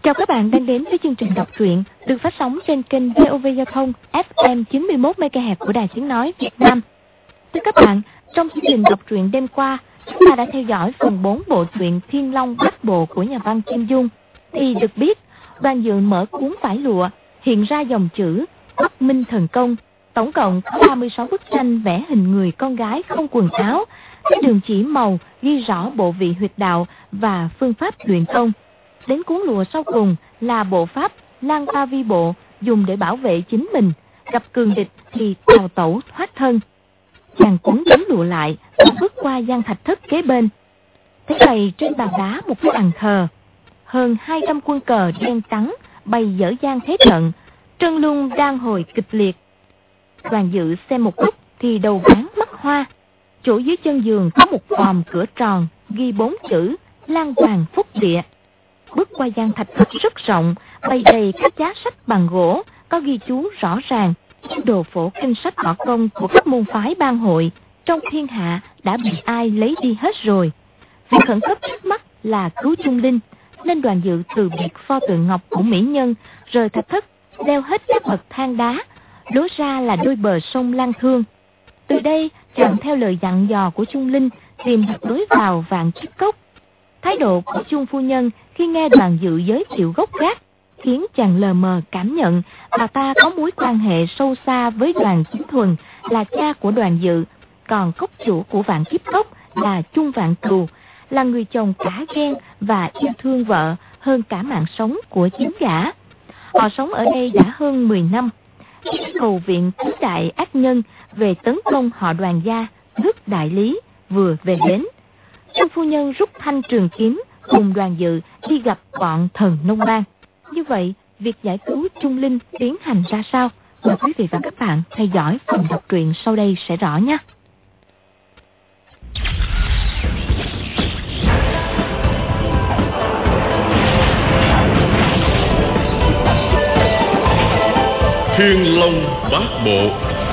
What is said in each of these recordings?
Chào các bạn đang đến với chương trình đọc truyện được phát sóng trên kênh VOV Giao thông FM 91 MHz của Đài Tiếng nói Việt Nam. Thưa các bạn, trong chương trình đọc truyện đêm qua, chúng ta đã theo dõi phần 4 bộ truyện Thiên Long Bát Bộ của nhà văn Kim Dung. Thì được biết, Đoàn Dự mở cuốn vải lụa, hiện ra dòng chữ Bắc Minh Thần Công. Tổng cộng có 36 bức tranh vẽ hình người con gái không quần áo, với đường chỉ màu ghi rõ bộ vị huyệt đạo và phương pháp luyện công. Đến cuốn lụa sau cùng là bộ pháp Lang Ba Vi Bộ, dùng để bảo vệ chính mình, gặp cường địch thì tào tẩu thoát thân. Chàng cuốn tấm lụa lại và bước qua gian thạch thất kế bên. Thế này trên bàn đá một cái bàn thờ, hơn 200 quân cờ đen trắng bày dở dang thế trận, Trân Lung đang hồi kịch liệt. Đoàn Dự xem một lúc thì đầu váng mắt hoa. Chỗ dưới chân giường có một vòm cửa tròn ghi 4 chữ Lan Hoàng Phúc Địa. Bước qua gian thạch thất rất rộng, bày đầy các giá sách bằng gỗ, có ghi chú rõ ràng. Đồ phổ kinh sách võ công của các môn phái ban hội trong thiên hạ đã bị ai lấy đi hết rồi. Việc khẩn cấp trước mắt là cứu Trung Linh, nên Đoàn Dự từ biệt pho tượng ngọc của mỹ nhân, rời thạch thất, leo hết các bậc thang đá, lối ra là đôi bờ sông Lan Thương. Từ đây, chàng theo lời dặn dò của Trung Linh tìm được lối vào Vạn Kiếp Cốc. Thái độ của Trung phu nhân khi nghe Đoàn Dự giới thiệu gốc gác khiến chàng lờ mờ cảm nhận bà ta có mối quan hệ sâu xa với Đoàn Chính Thuần, là cha của Đoàn Dự, còn cốc chủ của Vạn Kiếp Cốc là Trung Vạn Cừu, là người chồng cả ghen và yêu thương vợ hơn cả mạng sống của chính gã. Họ sống ở đây đã hơn 10 năm. Cầu viện tứ đại ác nhân về tấn công họ Đoàn gia, nước Đại Lý vừa về đến. Trung phu nhân rút thanh trường kiếm cùng Đoàn Dự đi gặp bọn thần nông bang. Như vậy, việc giải cứu Trung Linh tiến hành ra sao? Mời quý vị và các bạn theo dõi phần đọc truyện sau đây sẽ rõ nhé. Thiên Long Bát Bộ.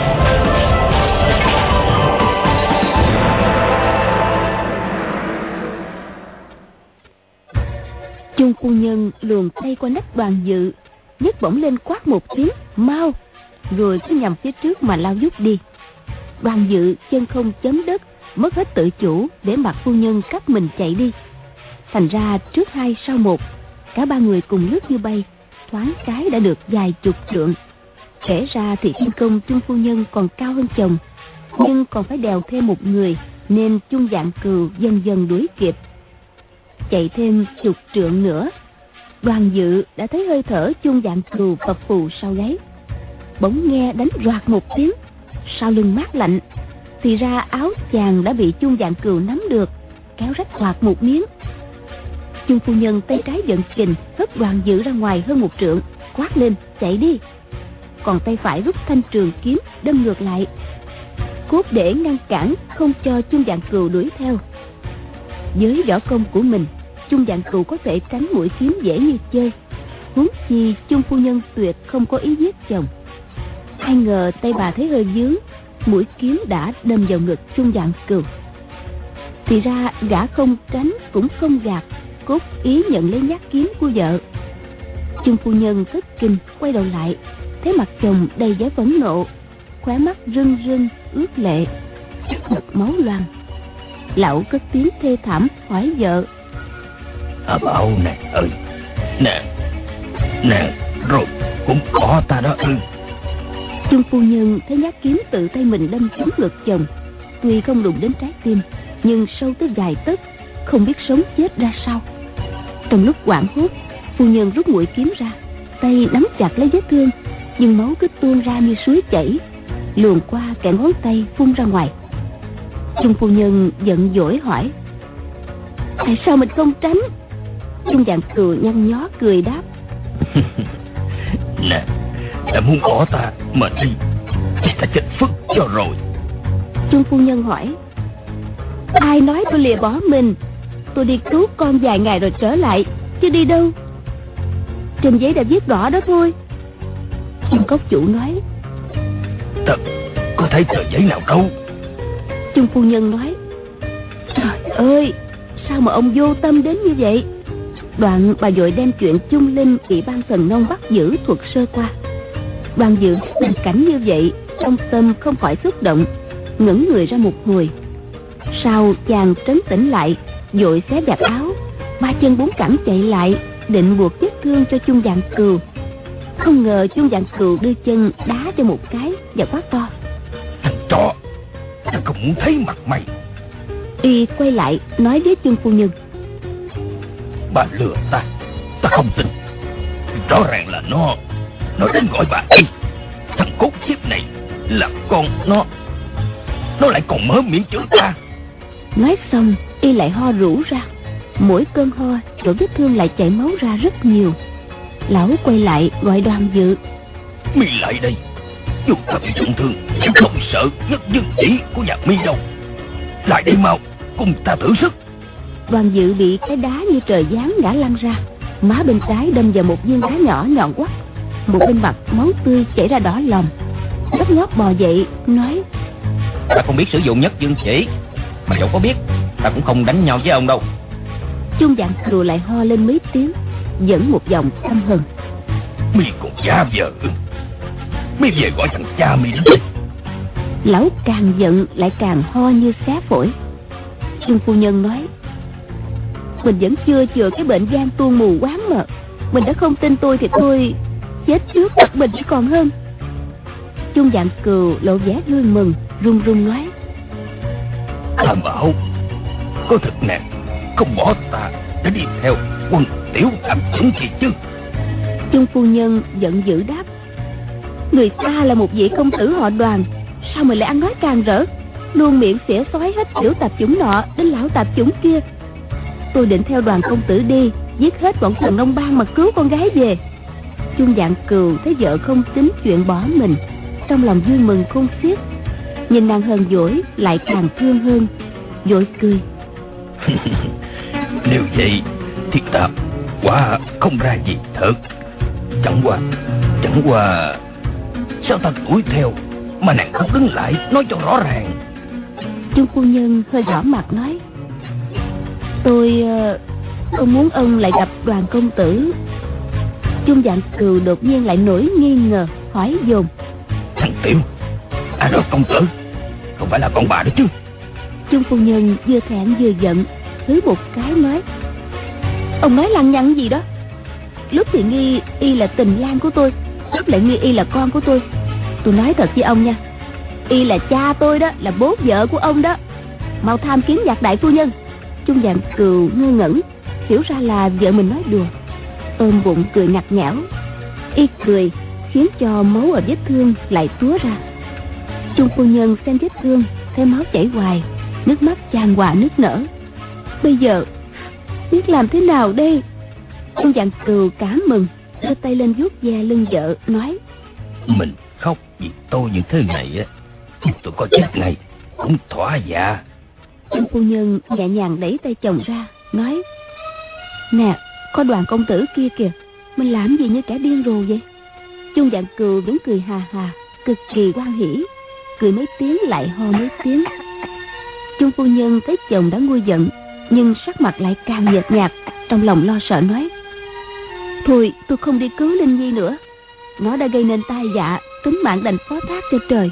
Trung phu nhân luồn tay qua nách Đoàn Dự, nhấc bổng lên quát một tiếng mau, rồi cứ nhằm phía trước mà lao vút đi. Đoàn Dự chân không chấm đất, mất hết tự chủ để mặc phu nhân cắt mình chạy đi. Thành ra trước hai sau một, cả ba người cùng lướt như bay, thoáng cái đã được vài chục trượng. Kể ra thì thiên công Trung phu nhân còn cao hơn chồng, nhưng còn phải đèo thêm một người, nên Trung Vạn Cừu dần dần đuổi kịp. Chạy thêm chục trượng nữa, Đoàn Dự đã thấy hơi thở Trung Vạn Cừu phập phù sau gáy. Bỗng nghe đánh roạt một tiếng, sau lưng mát lạnh. Thì ra áo chàng đã bị Trung Vạn Cừu nắm được, kéo rách toạc một miếng. Trung phu nhân tay trái giận kình hất Đoàn Dự ra ngoài hơn một trượng, quát lên chạy đi. Còn tay phải rút thanh trường kiếm đâm ngược lại, cốt để ngăn cản không cho Trung Vạn Cừu đuổi theo. Với võ công của mình, Trung Vạn Cừu có thể tránh mũi kiếm dễ như chơi, huống chi Trung phu nhân tuyệt không có ý giết chồng. Ai ngờ tay bà thấy hơi vướng, mũi kiếm đã đâm vào ngực Trung Vạn Cừu. Thì ra gã không tránh cũng không gạt, cốt ý nhận lấy nhát kiếm của vợ. Trung phu nhân thất kinh quay đầu lại, thấy mặt chồng đầy vẻ phẫn nộ, khóe mắt rưng rưng ướt lệ, mặt máu loang. Lão cất tiếng thê thảm hỏi vợ: Bảo nàng ơi, nàng rồi cũng có ta đó ư? Trung phu nhân thấy nhát kiếm tự tay mình đâm trúng ngực chồng, tuy không đụng đến trái tim, nhưng sâu tới vài tấc, không biết sống chết ra sao. Trong lúc hoảng hốt, phu nhân rút mũi kiếm ra, tay nắm chặt lấy vết thương, nhưng máu cứ tuôn ra như suối chảy, luồn qua kẽ ngón tay phun ra ngoài. Trung phu nhân giận dỗi hỏi: Tại sao mình không tránh? Trung Vạn Cừu nhăn nhó cười đáp: Nè, đã muốn bỏ ta mà đi thì ta chết phức cho rồi. Trung phu nhân hỏi: Ai nói tôi lìa bỏ mình? Tôi đi cứu con vài ngày rồi trở lại, chứ đi đâu. Trên giấy đã viết rõ đó thôi. Trung cốc chủ nói: Ta có thấy tờ giấy nào đâu. Trung phu nhân nói: Trời ơi, sao mà ông vô tâm đến như vậy? Đoạn bà vội đem chuyện Chung Linh bị ban Thần Nông bắt giữ thuật sơ qua. Đoàn Dự tình cảnh như vậy, trong tâm không khỏi xúc động, ngẩng người ra một hồi. Sau chàng trấn tĩnh lại, vội xé vạt áo, ba chân bốn cẳng chạy lại, định buộc vết thương cho Chung Vạn Cừu. Không ngờ Chung Vạn Cừu đưa chân đá cho một cái và quát to: Thằng trọ, ta không muốn thấy mặt mày. Y quay lại nói với Chung phu nhân: Bà lừa ta không tin. Rõ ràng là nó đến gọi bà đi. Thằng cốt chiếc này là con nó lại còn mở miệng chửi ta. Nói xong Y lại ho rũ ra. Mỗi cơn ho chỗ vết thương lại chảy máu ra rất nhiều. Lão quay lại gọi Đoàn Dự: Mi lại đây. Dù ta bị trọng thương chứ không sợ nhất dương chỉ của nhà Mi đâu. Lại đây mau, cùng ta thử sức. Đoàn Dự bị cái đá như trời giáng ngã lăn ra. Má bên trái đâm vào một viên đá nhỏ nhọn quắt. Một bên mặt máu tươi chảy ra đỏ lòm. Lóc nhóc bò dậy nói: Ta không biết sử dụng nhất dương chỉ, mà dẫu có biết ta cũng không đánh nhau với ông đâu. Chung Vạn Cừu lại ho lên mấy tiếng, dẫn một dòng căm hờn: Mi còn cha vợ, Mi về gọi thằng cha Mi đến đây. Lão càng giận lại càng ho như xé phổi. Chung phu nhân nói: Mình vẫn chưa chữa cái bệnh gan tuông mù quáng mà. Mình đã không tin tôi thì tôi chết trước đặt mình chỉ còn hơn. Chung Vạn Cừu lộ vẻ vui mừng, run run nói: Ta bảo có thật nàng không bỏ ta để đi theo quân tiểu tham chuẩn gì chứ. Chung phu nhân giận dữ đáp: Người ta là một vị công tử họ Đoàn, sao mà lại ăn nói càng rỡ, luôn miệng xỉa xói hết tiểu tạp chủng nọ đến lão tạp chủng kia. Tôi định theo Đoàn công tử đi giết hết bọn Thần Nông Bang mà cứu con gái về. Chung Vạn Cừu thấy vợ không tính chuyện bỏ mình, trong lòng vui mừng khôn xiết. Nhìn nàng hờn dỗi lại càng thương hơn, vội cười: Nếu vậy thì ta quả không ra gì thật. Chẳng qua sao ta đuổi theo mà nàng không đứng lại nói cho rõ ràng. Chung phu nhân hơi đỏ mặt nói: Tôi không muốn ông lại gặp Đoàn công tử. Chung Vạn Cừu đột nhiên lại nổi nghi ngờ, hỏi dồn: Thằng Tiểu, đó công tử, không phải là con bà đó chứ? Chung phu nhân vừa thẹn vừa giận, hứ một cái nói: Ông nói lăng nhăng gì đó. Lúc thì nghi Y là tình lang của tôi, lúc lại nghi Y là con của tôi. Tôi nói thật với ông nha, Y là cha tôi đó, là bố vợ của ông đó. Mau tham kiến Nhạc đại phu nhân. Chung Vạn Cừu ngơ ngẩn, hiểu ra là vợ mình nói đùa, ôm bụng cười ngặt nghẽo. Y cười khiến cho máu ở vết thương lại túa ra. Chung phu nhân xem vết thương thấy máu chảy hoài, nước mắt chan hòa nước nở. Bây giờ biết làm thế nào đây? Chung Vạn Cừu cảm mừng, đưa tay lên vuốt ve lưng vợ nói: Mình khóc vì tôi như thế này á, tôi có chết ngay cũng thỏa dạ. Chung phu nhân nhẹ nhàng đẩy tay chồng ra, nói: Nè, có Đoàn công tử kia kìa, mình làm gì như kẻ điên rồ vậy? Chung Vạn Cừu vẫn cười hà hà, cực kỳ hoan hỉ, cười mấy tiếng lại ho mấy tiếng. Chung phu nhân thấy chồng đã nguôi giận, nhưng sắc mặt lại càng nhợt nhạt, trong lòng lo sợ nói: Thôi tôi không đi cứu Linh Nhi nữa, nó đã gây nên tai vạ, tính mạng đành phó thác cho trời.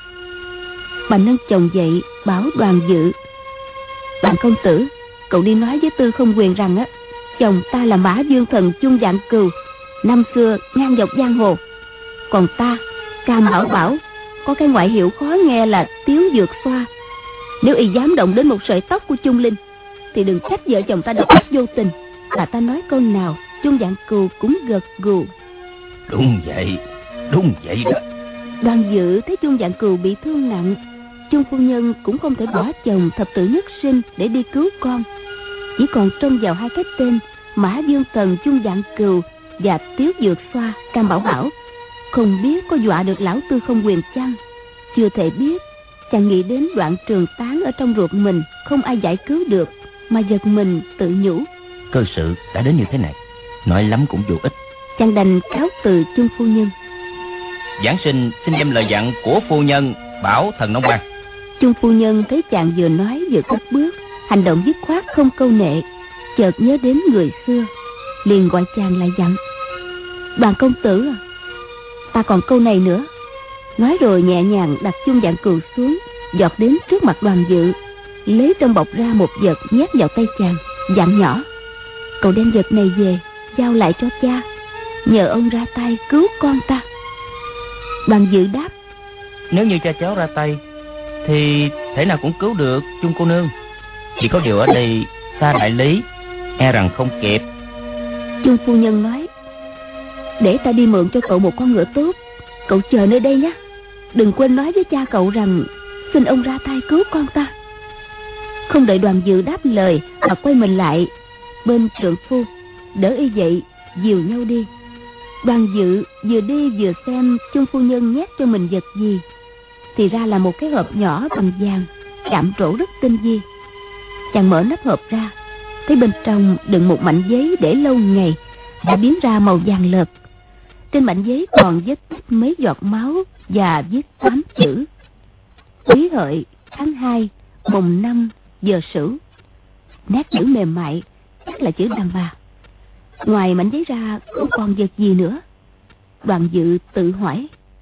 Bà nâng chồng dậy bảo Đoàn Dự: Đoàn công tử, cậu đi nói với Tư Không Quyền rằng á, chồng ta là Mã Dương Thần Chung Vạn Cừu, năm xưa ngang dọc giang hồ. Còn ta, Cam Bảo Bảo, có cái ngoại hiệu khó nghe là Tiếu Dược Xoa. Nếu y dám động đến một sợi tóc của Chung Linh thì đừng trách vợ chồng ta độc ác vô tình. Bà ta nói câu nào Chung Vạn Cừu cũng gật gù. Đúng vậy đó. Đoàn Dự thấy Chung Vạn Cừu bị thương nặng, Chung phu nhân cũng không thể bỏ chồng thập tử nhất sinh để đi cứu con, chỉ còn trông vào hai cái tên Mã Dương Thần Chung Vạn Cừu và Tiếu Dược Xoa Cam Bảo Bảo. Không biết có dọa được lão Tư Không Quyền chăng? Chưa thể biết. Chàng nghĩ đến đoạn trường tán ở trong ruột mình không ai giải cứu được, mà giật mình tự nhủ: Cơ sự đã đến như thế này, nói lắm cũng vô ích. Chàng đành cáo từ Chung phu nhân. Giảng sinh xin đem lời dặn của phu nhân bảo Thần Nông Bang. Chung phu nhân thấy chàng vừa nói vừa cất bước, hành động dứt khoát không câu nệ, chợt nhớ đến người xưa, liền gọi chàng lại dặn: Đoàn công tử à, ta còn câu này nữa. Nói rồi nhẹ nhàng đặt chung vạn cừu xuống, giọt đến trước mặt Đoàn Dự, lấy trong bọc ra một vật nhét vào tay chàng, dặn nhỏ: Cậu đem vật này về giao lại cho cha, nhờ ông ra tay cứu con ta. Đoàn Dự đáp: Nếu như cha cháu ra tay thì thể nào cũng cứu được Chung cô nương. Chỉ có điều ở đây xa đại lý, e rằng không kịp. Chung phu nhân nói: Để ta đi mượn cho cậu một con ngựa tốt, cậu chờ nơi đây nhé. Đừng quên nói với cha cậu rằng xin ông ra tay cứu con ta. Không đợi Đoàn Dự đáp lời mà quay mình lại bên trượng phu, đỡ y dậy dìu nhau đi. Đoàn Dự vừa đi vừa xem Chung phu nhân nhét cho mình vật gì, thì ra là một cái hộp nhỏ bằng vàng, chạm trổ rất tinh vi. Chàng mở nắp hộp ra, thấy bên trong đựng một mảnh giấy để lâu ngày đã biến ra màu vàng lợt. Trên mảnh giấy còn vết tích mấy giọt máu và viết 8 chữ: Quý Hợi tháng 2 mùng 5 giờ Sửu. Nét chữ mềm mại, chắc là chữ đàn bà. Ngoài mảnh giấy ra không còn vật gì nữa. Đoàn Dự tự hỏi: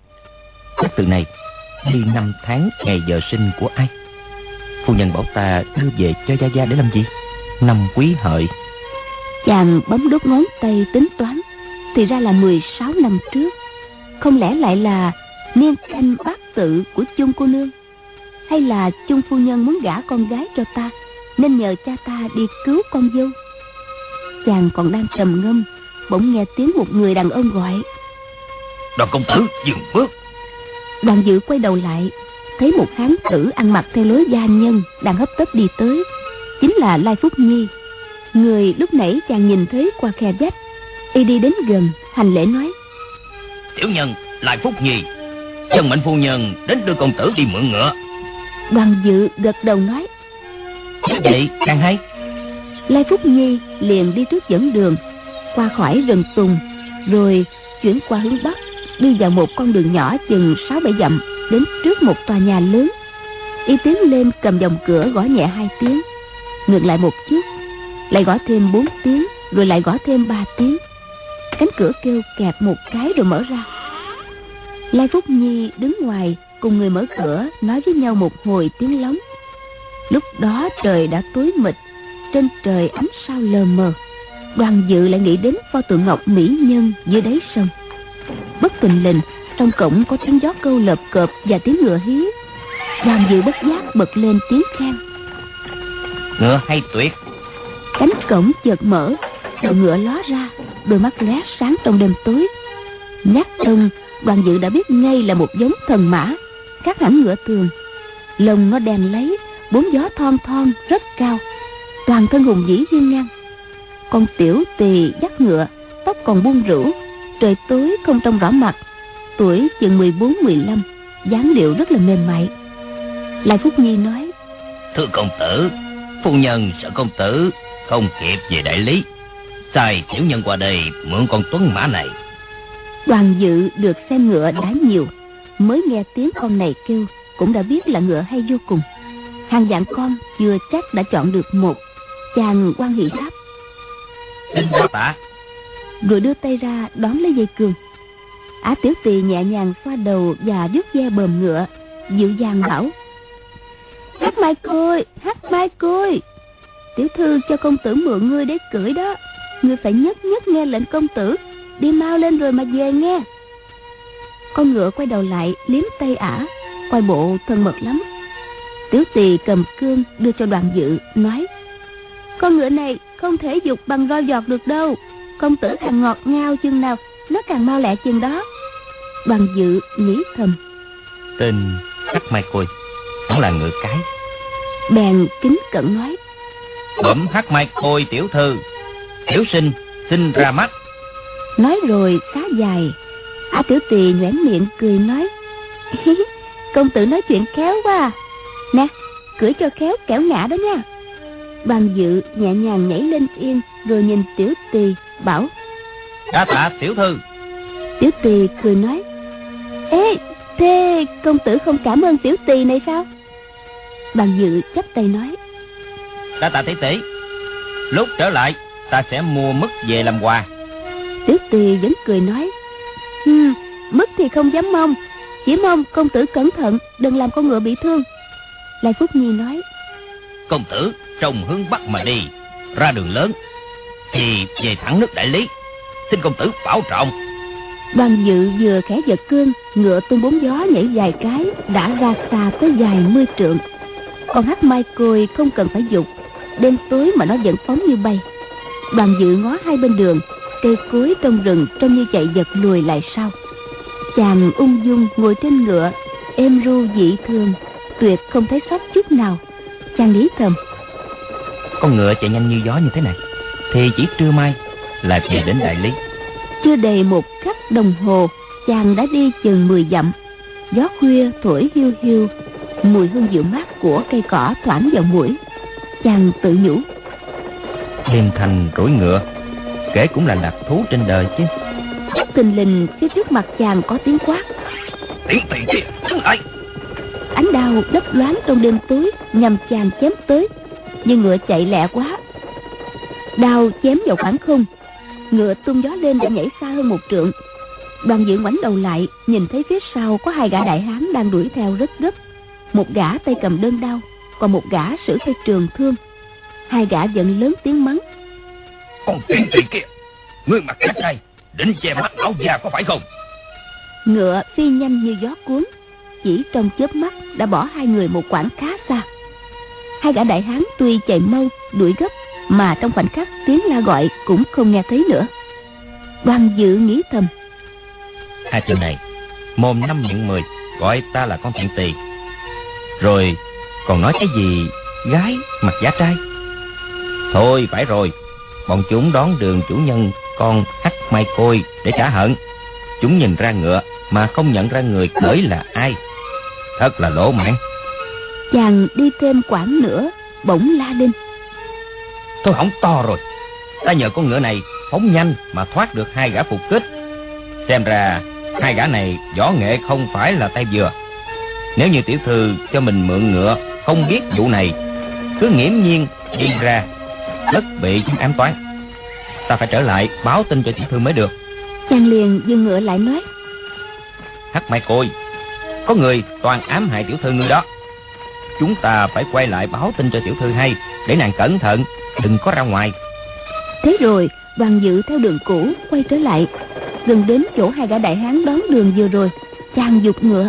Cái từ này ghi năm tháng ngày giờ sinh của ai? Phu nhân bảo ta đưa về cho gia gia để làm gì? Năm Quý Hợi. Chàng bấm đốt ngón tay tính toán, thì ra là 16 năm trước. Không lẽ lại là niên canh bát tự của Chung cô nương? Hay là Chung phu nhân muốn gả con gái cho ta, nên nhờ cha ta đi cứu con dâu? Chàng còn đang trầm ngâm, bỗng nghe tiếng một người đàn ông gọi: Đoàn công tử dừng bước. Đoàn Dự quay đầu lại, thấy một hán tử ăn mặc theo lối gia nhân đang hấp tấp đi tới, chính là Lai Phúc Nhi, người lúc nãy chàng nhìn thấy qua khe vách. Y đi đến gần hành lễ nói: Tiểu nhân Lai Phúc Nhi, dân mệnh phu nhân đến đưa công tử đi mượn ngựa. Đoàn Dự gật đầu nói: Như vậy càng hay. Lai Phúc Nhi liền đi trước dẫn đường, qua khỏi rừng tùng, rồi chuyển qua hướng bắc, đi vào một con đường nhỏ chừng 6-7 dặm, đến trước một tòa nhà lớn. Y tiến lên cầm vòng cửa gõ nhẹ 2 tiếng, ngừng lại một chút, lại gõ thêm 4 tiếng, rồi lại gõ thêm 3 tiếng. Cánh cửa kêu kẹt một cái rồi mở ra. Lai Phúc Nhi đứng ngoài cùng người mở cửa nói với nhau một hồi tiếng lóng. Lúc đó trời đã tối mịt, trên trời ánh sao lờ mờ. Đoàn Dự lại nghĩ đến pho tượng ngọc mỹ nhân dưới đáy sông. Bất thình lình trong cổng có tiếng gió câu lợp cợp và tiếng ngựa hí. Đoàn Dự bất giác bật lên tiếng khen: Ngựa hay tuyệt. Cánh cổng chợt mở, đầu ngựa ló ra, đôi mắt lóe sáng trong đêm tối. Nhắc trông, Đoàn Dự đã biết ngay là một giống thần mã, khác hẳn ngựa thường. Lông nó đen lấy, 4 gió thon thon rất cao, toàn thân hùng vĩ hiên ngang. Con tiểu tỳ dắt ngựa, tóc còn buông rũ, trời tối không trông rõ mặt, tuổi chừng 14-15, dáng điệu rất là mềm mại. Lai Phúc Nhi nói: Thưa công tử, phu nhân sợ công tử không kịp về đại lý, sai tiểu nhân qua đây mượn con tuấn mã này. Đoàn Dự được xem ngựa đã nhiều, mới nghe tiếng con này kêu cũng đã biết là ngựa hay vô cùng. Hàng vạn con chưa chắc đã chọn được một. Chàng hoan hỉ đáp: Xin đa tạ. Rồi đưa tay ra đón lấy dây cương. Ả tiểu tỳ nhẹ nhàng xoa đầu và vuốt ve bờm ngựa, dịu dàng bảo: Hát Mai Khôi, Hát Mai Khôi, tiểu thư cho công tử mượn ngươi để cưỡi đó. Ngươi phải nhất nhất nghe lệnh công tử, đi mau lên rồi mà về nghe. Con ngựa quay đầu lại liếm tay Ả, coi bộ thân mật lắm. Tiểu tỳ cầm cương đưa cho Đoàn Dự, nói: Con ngựa này không thể dục bằng roi giọt được đâu. Công tử càng ngọt ngào chừng nào, nó càng mau lẹ chừng đó. Đoàn Dự nghĩ thầm: Tên Hắc Mai Khôi cũng là ngựa cái. Bèn kính cẩn nói: Bẩm Hắc Mai Khôi tiểu thư, tiểu sinh xin ra mắt. Nói rồi xá dài. Ả tiểu tỳ nhoẻn miệng cười nói: Công tử nói chuyện khéo quá à. Nè, cưỡi cho khéo kẻo ngã đó nha. Đoàn Dự nhẹ nhàng nhảy lên yên, rồi nhìn tiểu tỳ bảo: Đa tạ tiểu thư. Tiểu tỳ cười nói: Ê, thế công tử không cảm ơn tiểu tỳ này sao? Đoàn Dự chắp tay nói: Đa tạ tỷ tỷ, lúc trở lại ta sẽ mua mứt về làm quà. Tiểu Tỳ vẫn cười nói: Mứt thì không dám mong, chỉ mong công tử cẩn thận, đừng làm con ngựa bị thương. Lai Phúc Nhi nói: Công tử trông hướng bắc mà đi, ra đường lớn thì về thẳng nước Đại Lý, xin công tử bảo trọng. Đoàn Dự vừa khẽ giật cương, ngựa tung bốn gió nhảy vài cái đã ra xa tới vài 10 trượng. Còn Hắc Mai Côi không cần phải giục, đêm tối mà nó vẫn phóng như bay. Đoàn Dự ngó hai bên đường, cây cối trong rừng trông như chạy giật lùi lại sau. Chàng ung dung ngồi trên ngựa, êm ru dị thường, tuyệt không thấy sốc chút nào. Chàng nghĩ thầm: Con ngựa chạy nhanh như gió như thế này thì chỉ trưa mai là về đến Đại Lý. Chưa đầy một khắc đồng hồ, chàng đã đi chừng 10 dặm. Gió khuya thổi hiu hiu, mùi hương dịu mát của cây cỏ thoảng vào mũi. Chàng tự nhủ: Đêm thành rối ngựa, kể cũng là lạc thú trên đời chứ. Thình lình phía trước mặt chàng có tiếng quát: Tiểu Tỳ kia, đứng lại! Ánh đao lấp loáng trong đêm tối nhằm chàng chém tới, nhưng ngựa chạy lẹ quá, đao chém vào khoảng không, ngựa tung gió lên đã nhảy xa hơn 1 trượng. Đoàn Dự ngoảnh đầu lại, nhìn thấy phía sau có 2 gã đại hán đang đuổi theo rất gấp. Một gã tay cầm đơn đao, còn một gã sử tay trường thương. 2 gã vẫn lớn tiếng mắng: Con Tiểu Tỳ kia, ngươi mặc cách này định che mắt lão già có phải không? Ngựa phi nhanh như gió cuốn, chỉ trong chớp mắt đã bỏ 2 người một quãng khá xa. 2 gã đại hán tuy chạy mau đuổi gấp, mà trong khoảnh khắc tiếng la gọi cũng không nghe thấy nữa. Đoàn Dự nghĩ thầm: Hai chữ này mồm 5 miệng 10 gọi ta là con tiện tỳ, rồi còn nói cái gì gái mặc giả trai. Thôi phải rồi, bọn chúng đón đường chủ nhân con Hắc Mai Côi để trả hận. Chúng nhìn ra ngựa mà không nhận ra người cưỡi là ai, thật là lỗ mãn. Chàng đi thêm quãng nữa, bỗng la lên: Thôi hỏng to rồi, ta nhờ con ngựa này phóng nhanh mà thoát được 2 gã phục kích. Xem ra 2 gã này võ nghệ không phải là tay vừa. Nếu như tiểu thư cho mình mượn ngựa không biết vụ này, cứ nghiễm nhiên đi ra, rất bị chúng ám toán. Ta phải trở lại báo tin cho tiểu thư mới được. Chàng liền dừng ngựa lại nói: Hắc Mai Côi, có người toàn ám hại tiểu thư ngươi đó. Chúng ta phải quay lại báo tin cho tiểu thư hay, để nàng cẩn thận, đừng có ra ngoài. Thế rồi Đoàn Dự theo đường cũ quay trở lại, gần đến chỗ 2 gã đại hán đón đường vừa rồi. Chàng giục ngựa: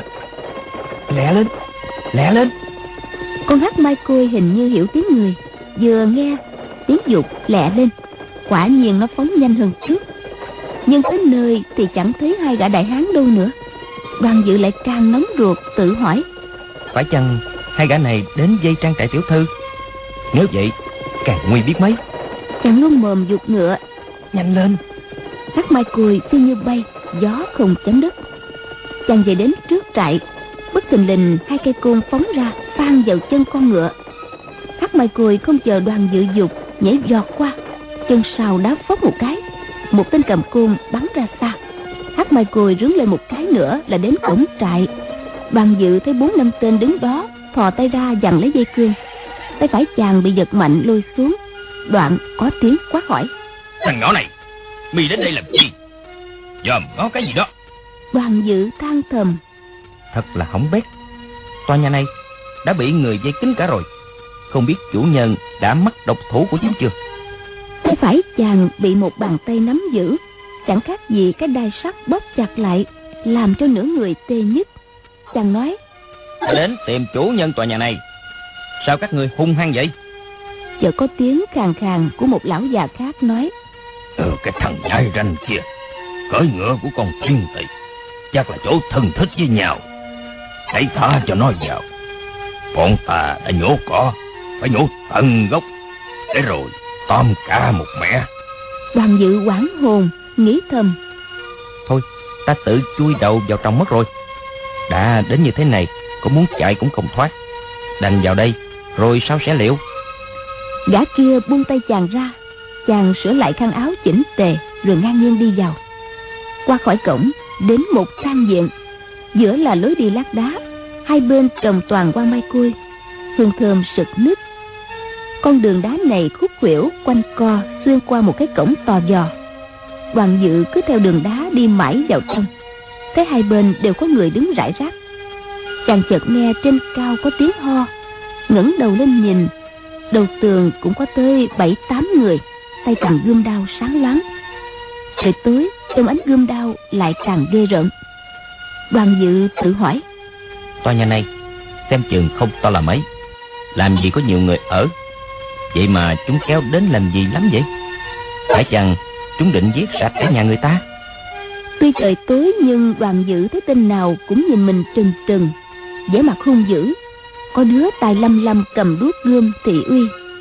Lẹ lên, lẹ lên. Con Hắc Mai Côi hình như hiểu tiếng người, vừa nghe tiếng giục lẹ lên, quả nhiên nó phóng nhanh hơn trước. Nhưng tới nơi thì chẳng thấy 2 gã đại hán đâu nữa. Đoàn Dự lại càng nóng ruột, tự hỏi: Phải chăng 2 gã này đến dây trang trại tiểu thư? Nếu vậy càng nguy biết mấy. Chàng luôn mồm giục ngựa: Nhanh lên. Hắc Mai Côi phi như bay, gió không chấm đất. Chàng về đến trước trại, bất thình lình 2 cây côn phóng ra phang vào chân con ngựa. Hắc Mai Côi không chờ Đoàn Dự giục, nhảy giọt qua, chân sau đá phốc một cái, một tên cầm côn bắn ra xa. Hắc Mai Côi rướn lên một cái nữa là đến cổng trại. Đoàn Dự thấy 4-5 tên đứng đó, thò tay ra giằng lấy dây cương. Tay phải chàng bị giật mạnh lôi xuống. Đoạn có tiếng quát hỏi: Thằng nhỏ này, mày đến đây làm gì? Dòm ngó cái gì đó? Đoàn Dự than thầm: Thật là hỏng bét, tòa nhà này đã bị người vây kín cả rồi. Không biết chủ nhân đã mắc độc thủ của chúng chưa? Tay phải chàng bị một bàn tay nắm giữ, chẳng khác gì cái đai sắt bóp chặt lại, làm cho nửa người tê nhức. Chàng nói: Ta đến tìm chủ nhân tòa nhà này. Sao các ngươi hung hăng vậy? Chợt có tiếng khàn khàn của một lão già khác nói: Cái thằng nhai ranh kia cưỡi ngựa của con Thiên Tỳ, chắc là chỗ thân thích với nhau. Hãy tha cho nó vào. Bọn ta đã nhổ cỏ, phải nhổ tận gốc, để rồi tóm cả một mẻ. Đoàn Dự hoảng hồn, nghĩ thầm: Thôi ta tự chui đầu vào trong mất rồi. Đã đến như thế này, có muốn chạy cũng không thoát, đành vào đây rồi sao sẽ liệu. Gã kia buông tay chàng ra, chàng sửa lại khăn áo chỉnh tề, rồi ngang nhiên đi vào. Qua khỏi cổng đến một trang viện, giữa là lối đi lát đá, hai bên trồng toàn hoa mai côi, hương thơm sực nức. Con đường đá này khúc khuỷu quanh co xuyên qua một cái cổng to giò. Đoàn Dự cứ theo đường đá đi mãi vào trong, thấy hai bên đều có người đứng rải rác. Chàng chợt nghe trên cao có tiếng ho, ngẩng đầu lên nhìn, đầu tường cũng có tới 7-8 người, tay cầm gươm đao sáng loáng. Trời tối trong ánh gươm đao lại càng ghê rợn. Đoàn Dự tự hỏi, tòa nhà này xem chừng không to là mấy, làm gì có nhiều người ở, vậy mà chúng kéo đến làm gì lắm vậy? Phải chăng chúng định giết sạch cả nhà người ta? Tuy trời tối nhưng Đoàn Dự thấy tên nào cũng nhìn mình trừng trừng, vẻ mặt hung dữ. Có đứa tài lăm lăm cầm đuốc gươm thị uy.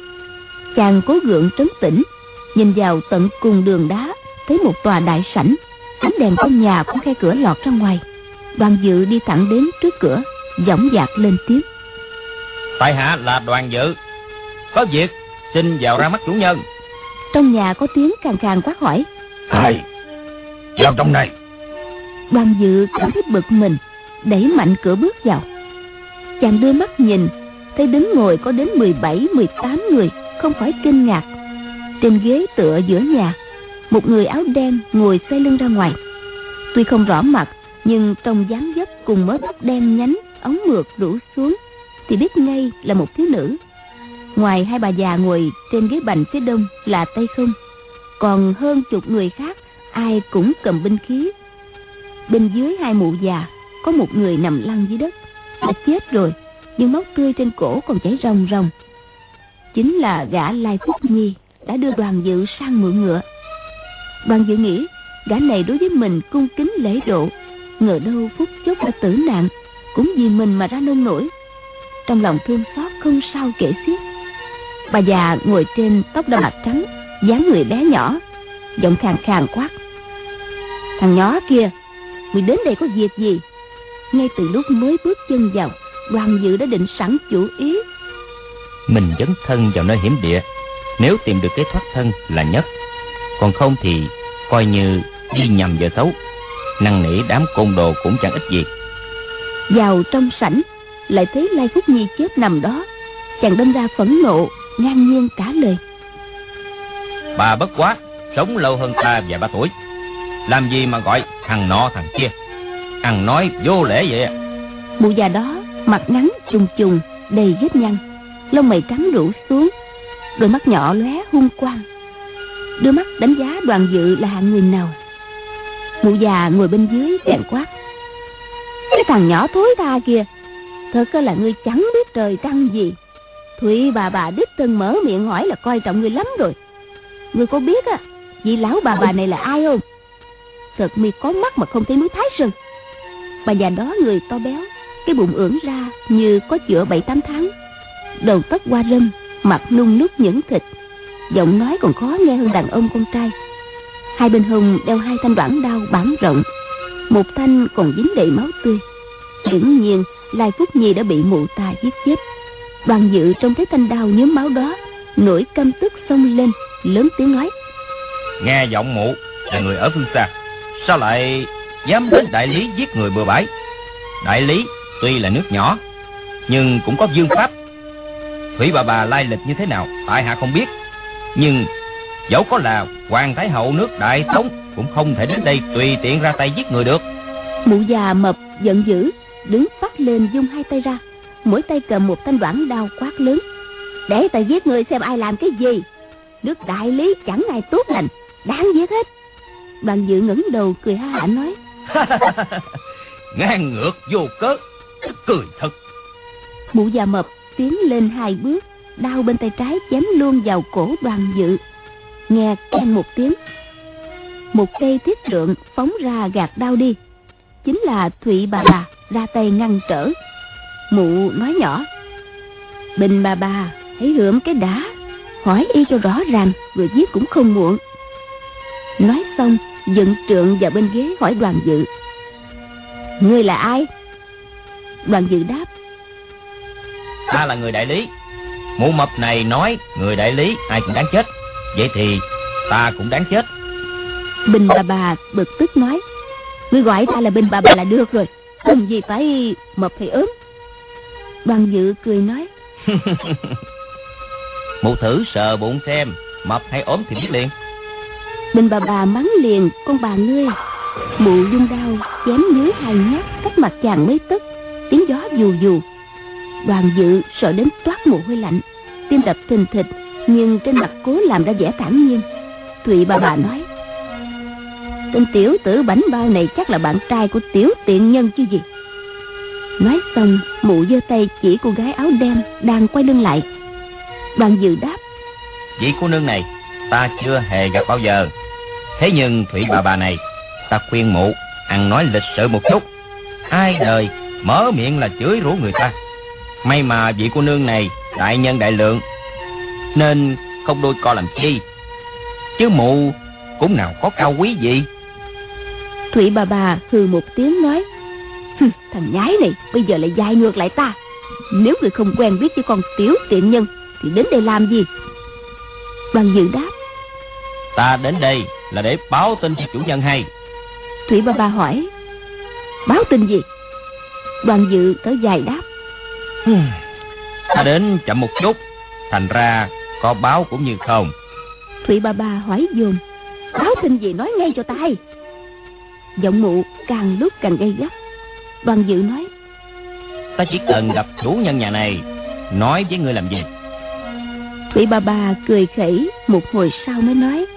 Chàng cố gượng trấn tĩnh, nhìn vào tận cùng đường đá, thấy một tòa đại sảnh, ánh đèn trong nhà có khe cửa lọt ra ngoài. Đoàn Dự đi thẳng đến trước cửa, dõng dạc lên tiếng, tại hạ là Đoàn Dự, có việc xin vào ra mắt chủ nhân. Trong nhà có tiếng khàn khàn quát hỏi, Ai vào trong này? Đoàn Dự cảm thấy bực mình, đẩy mạnh cửa bước vào. Chàng đưa mắt nhìn, thấy đứng ngồi có đến 17-18 người, không khỏi kinh ngạc. Trên ghế tựa giữa nhà, một người áo đen ngồi xoay lưng ra ngoài. Tuy không rõ mặt, nhưng trong dáng dấp cùng mớ tóc đen nhánh, ống mượt rủ xuống, thì biết ngay là một thiếu nữ. Ngoài hai bà già ngồi trên ghế bành phía đông là Tây Không, còn hơn chục người khác ai cũng cầm binh khí. Bên dưới hai mụ già có một người nằm lăn dưới đất, đã chết rồi, nhưng máu tươi trên cổ còn chảy ròng ròng. Chính là gã Lai Phúc Nhi đã đưa Đoàn Dự sang mượn ngựa. Đoàn Dự nghĩ gã này đối với mình cung kính lễ độ, ngờ đâu phút chốc đã tử nạn cũng vì mình mà ra nông nổi. Trong lòng thương xót không sao kể xiết. Bà già ngồi trên tóc đỏ bạc trắng, dáng người bé nhỏ, giọng khàn khàn quát, thằng nhỏ kia, mày đến đây có việc gì? Ngay từ lúc mới bước chân vào, Đoàn Dự đã định sẵn chủ ý. Mình dấn thân vào nơi hiểm địa, nếu tìm được cái thoát thân là nhất, còn không thì coi như đi nhầm giờ xấu. Năn nỉ đám côn đồ cũng chẳng ích gì. Vào trong sảnh, lại thấy Lai Phúc Nhi chết nằm đó. Chàng đâm ra phẫn nộ, ngang nhiên cả lời, bà bất quá sống lâu hơn ta vài ba tuổi, làm gì mà gọi thằng nọ thằng kia, ăn nói vô lễ vậy à? Mụ già đó mặt ngắn trùng trùng, đầy vết nhăn, lông mày trắng rủ xuống, đôi mắt nhỏ lóe hung quang, đôi mắt đánh giá Đoàn Dự là hạng người nào. Mụ già ngồi bên dưới bèn quát, cái thằng nhỏ thối tha kia, thật là ngươi chẳng biết trời trăng gì. Thụy bà đích thân mở miệng hỏi là coi trọng ngươi lắm rồi. Ngươi có biết á, vị lão bà này là ai không? Sợt mi có mắt mà không thấy núi Thái Sơn. Bà già đó người to béo, cái bụng ưỡn ra như có chữa 7-8 tháng, đầu tóc hoa râm, mặt nung núc những thịt, giọng nói còn khó nghe hơn đàn ông con trai. Hai bên hông đeo hai thanh đoạn đao bảng rộng, một thanh còn dính đầy máu tươi. Hiển nhiên Lai Phúc Nhi đã bị mụ ta giết chết. Đoàn Dự trông thấy thanh đao nhuốm máu đó, nổi căm tức xông lên, lớn tiếng nói, nghe giọng mụ là người ở phương xa, sao lại dám đến Đại Lý giết người bừa bãi? Đại Lý tuy là nước nhỏ, nhưng cũng có vương pháp. Thủy bà lai lịch như thế nào tại hạ không biết, nhưng dẫu có là hoàng thái hậu nước Đại Tống cũng không thể đến đây tùy tiện ra tay giết người được. Mụ già mập giận dữ, đứng phát lên vung hai tay ra, mỗi tay cầm một thanh đoạn đao quát lớn, để ta giết người xem ai làm cái gì. Nước Đại Lý chẳng ai tốt lành, đáng giết hết. Đoàn Dự ngẩng đầu cười ha hả nói, ngang ngược vô cớ, cười thật. Mụ già mập tiến lên hai bước, đao bên tay trái chém luôn vào cổ Đoàn Dự. Nghe keng một tiếng, một cây thiết trượng phóng ra gạt đao đi. Chính là Thụy bà ra tay ngăn trở. Mụ nói nhỏ, Bình bà hãy hưởng cái đã, hỏi y cho rõ ràng rồi giết cũng không muộn. Nói xong dựng trượng vào bên ghế hỏi Đoàn Dự, ngươi là ai? Đoàn Dự đáp, ta là người Đại Lý. Mụ mập này nói người Đại Lý ai cũng đáng chết, vậy thì ta cũng đáng chết. Bình bà bực tức nói, ngươi gọi ta là Bình bà là được rồi, không gì phải mập hay ốm. Đoàn Dự cười nói, Mụ thử sờ bụng xem, mập hay ốm thì biết liền. Bình bà mắng liền: con bà ngươi. Mụ dung đao chém dưới 2 nhát cách mặt chàng mấy tấc, tiếng gió vù vù. Đoàn Dự sợ đến toát mồ hôi lạnh, tim đập thình thịch, nhưng trên mặt cố làm ra vẻ thản nhiên. Thụy bà nói: tên tiểu tử bảnh bao này chắc là bạn trai của tiểu tiện nhân chứ gì. Nói xong, mụ giơ tay chỉ cô gái áo đen đang quay lưng lại. Đoàn Dự đáp: vị cô nương này ta chưa hề gặp bao giờ. Thế nhưng Thụy bà này, ta khuyên mụ ăn nói lịch sự một chút. Ai đời mở miệng là chửi rủa người ta. May mà vị cô nương này đại nhân đại lượng, nên không đôi co làm chi. Chứ mụ cũng nào có cao quý gì. Thụy bà hừ một tiếng nói: thằng nhái này bây giờ lại dại ngược lại ta. Nếu người không quen biết với con tiểu tiện nhân thì đến đây làm gì? Đoàn Dự đáp: ta đến đây là để báo tin cho chủ nhân hay. Thụy bà hỏi: báo tin gì? Đoàn Dự thở dài đáp: ta đến chậm một chút, thành ra có báo cũng như không. Thụy bà hỏi dồn: báo tin gì nói ngay cho ta hay. Giọng mụ càng lúc càng gay gắt. Đoàn Dự nói: ta chỉ cần gặp chủ nhân nhà này, nói với ngươi làm gì? Thụy bà cười khẩy một hồi sau mới nói: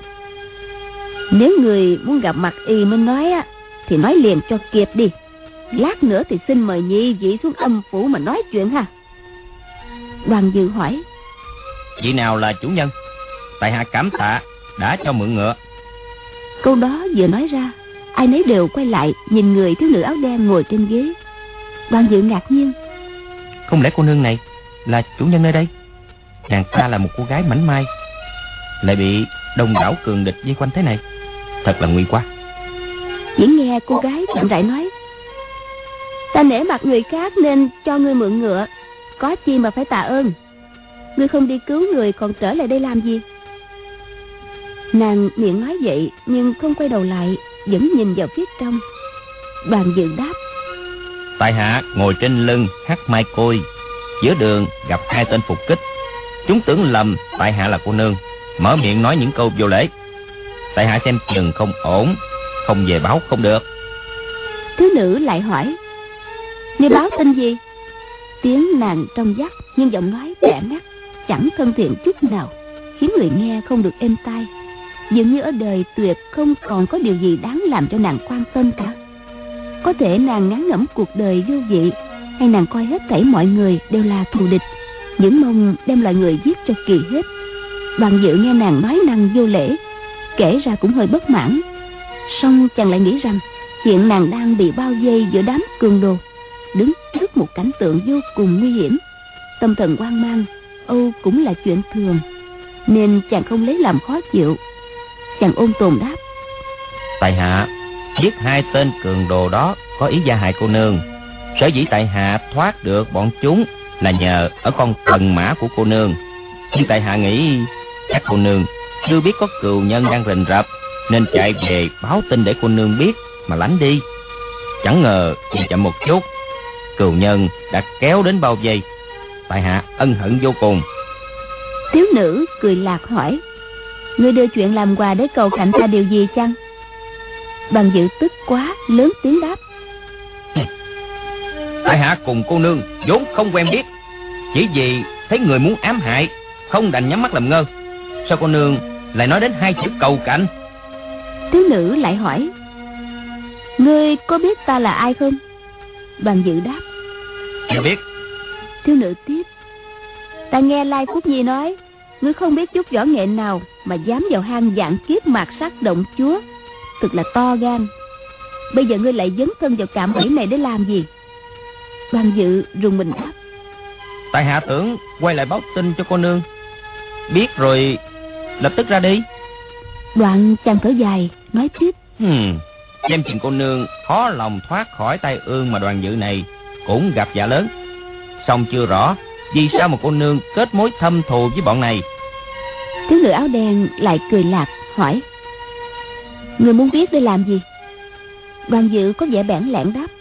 nếu người muốn gặp mặt y mới nói á, thì nói liền cho kịp đi. Lát nữa thì xin mời nhị vị xuống âm phủ mà nói chuyện ha. Đoàn Dự hỏi: vị nào là chủ nhân? Tại hạ cảm tạ đã cho mượn ngựa. Câu đó vừa nói ra, ai nấy đều quay lại nhìn người thiếu nữ áo đen ngồi trên ghế. Đoàn Dự ngạc nhiên: không lẽ cô nương này là chủ nhân nơi đây? Nàng ta là một cô gái mảnh mai, lại bị đông đảo cường địch vây quanh thế này, thật là nguy quá. Chỉ nghe cô gái chậm rãi nói: ta nể mặt người khác nên cho ngươi mượn ngựa, có chi mà phải tạ ơn. Ngươi không đi cứu người còn trở lại đây làm gì? Nàng miệng nói vậy nhưng không quay đầu lại, vẫn nhìn vào phía trong. Đoàn Dự đáp: tại hạ ngồi trên lưng hắc mai côi, giữa đường gặp 2 tên phục kích. Chúng tưởng lầm tại hạ là cô nương, mở miệng nói những câu vô lễ. Tại hạ xem chừng không ổn, không về báo không được. Thiếu nữ lại hỏi: ngươi báo tin gì? Tiếng nàng trong vắt nhưng giọng nói khẽ ngắt, chẳng thân thiện chút nào, khiến người nghe không được êm tai. Dường như ở đời tuyệt không còn có điều gì đáng làm cho nàng quan tâm cả. Có thể nàng ngán ngẩm cuộc đời vô vị, hay nàng coi hết thảy mọi người đều là thù địch, những mong đem loại người giết cho kỳ hết. Đoàn Dự nghe nàng nói năng vô lễ, kể ra cũng hơi bất mãn. Song chàng lại nghĩ rằng hiện nàng đang bị bao vây giữa đám cường đồ, đứng trước một cảnh tượng vô cùng nguy hiểm, tâm thần hoang mang, âu cũng là chuyện thường, nên chàng không lấy làm khó chịu. Chàng ôn tồn đáp: tại hạ giết 2 tên cường đồ đó có ý gia hại cô nương. Sở dĩ tại hạ thoát được bọn chúng là nhờ ở con thần mã của cô nương. Nhưng tại hạ nghĩ các cô nương chưa biết có cừu nhân đang rình rập, nên chạy về báo tin để cô nương biết mà lánh đi. Chẳng ngờ chỉ chậm một chút, cừu nhân đã kéo đến bao vây. Tại hạ ân hận vô cùng. Thiếu nữ cười lạc hỏi: ngươi đưa chuyện làm quà để cầu cạnh ta điều gì chăng? Đoàn Dự tức quá, lớn tiếng đáp: tại hạ cùng cô nương vốn không quen biết, chỉ vì thấy người muốn ám hại, không đành nhắm mắt làm ngơ. Sao cô nương lại nói đến 2 chữ cầu cạnh? Thiếu nữ lại hỏi: ngươi có biết ta là ai không? Đoàn Dự đáp: chưa biết. Thiếu nữ tiếp: ta nghe Lai Phúc Nhi nói, ngươi không biết chút võ nghệ nào mà dám vào hang vạn kiếp mạt sát động chúa, thực là to gan. Bây giờ ngươi lại dấn thân vào cạm bẫy này để làm gì? Đoàn Dự rùng mình đáp: tại hạ tưởng quay lại báo tin cho cô nương, biết rồi lập tức ra đi. Đoạn chàng thở dài nói tiếp: xem chừng cô nương khó lòng thoát khỏi tai ương mà Đoàn Dự này cũng gặp dạ lớn. Xong chưa rõ vì sao mà cô nương kết mối thâm thù với bọn này. Thiếu nữ áo đen lại cười lạc hỏi: người muốn biết để làm gì? Đoàn Dự có vẻ bẽn lẽn đáp: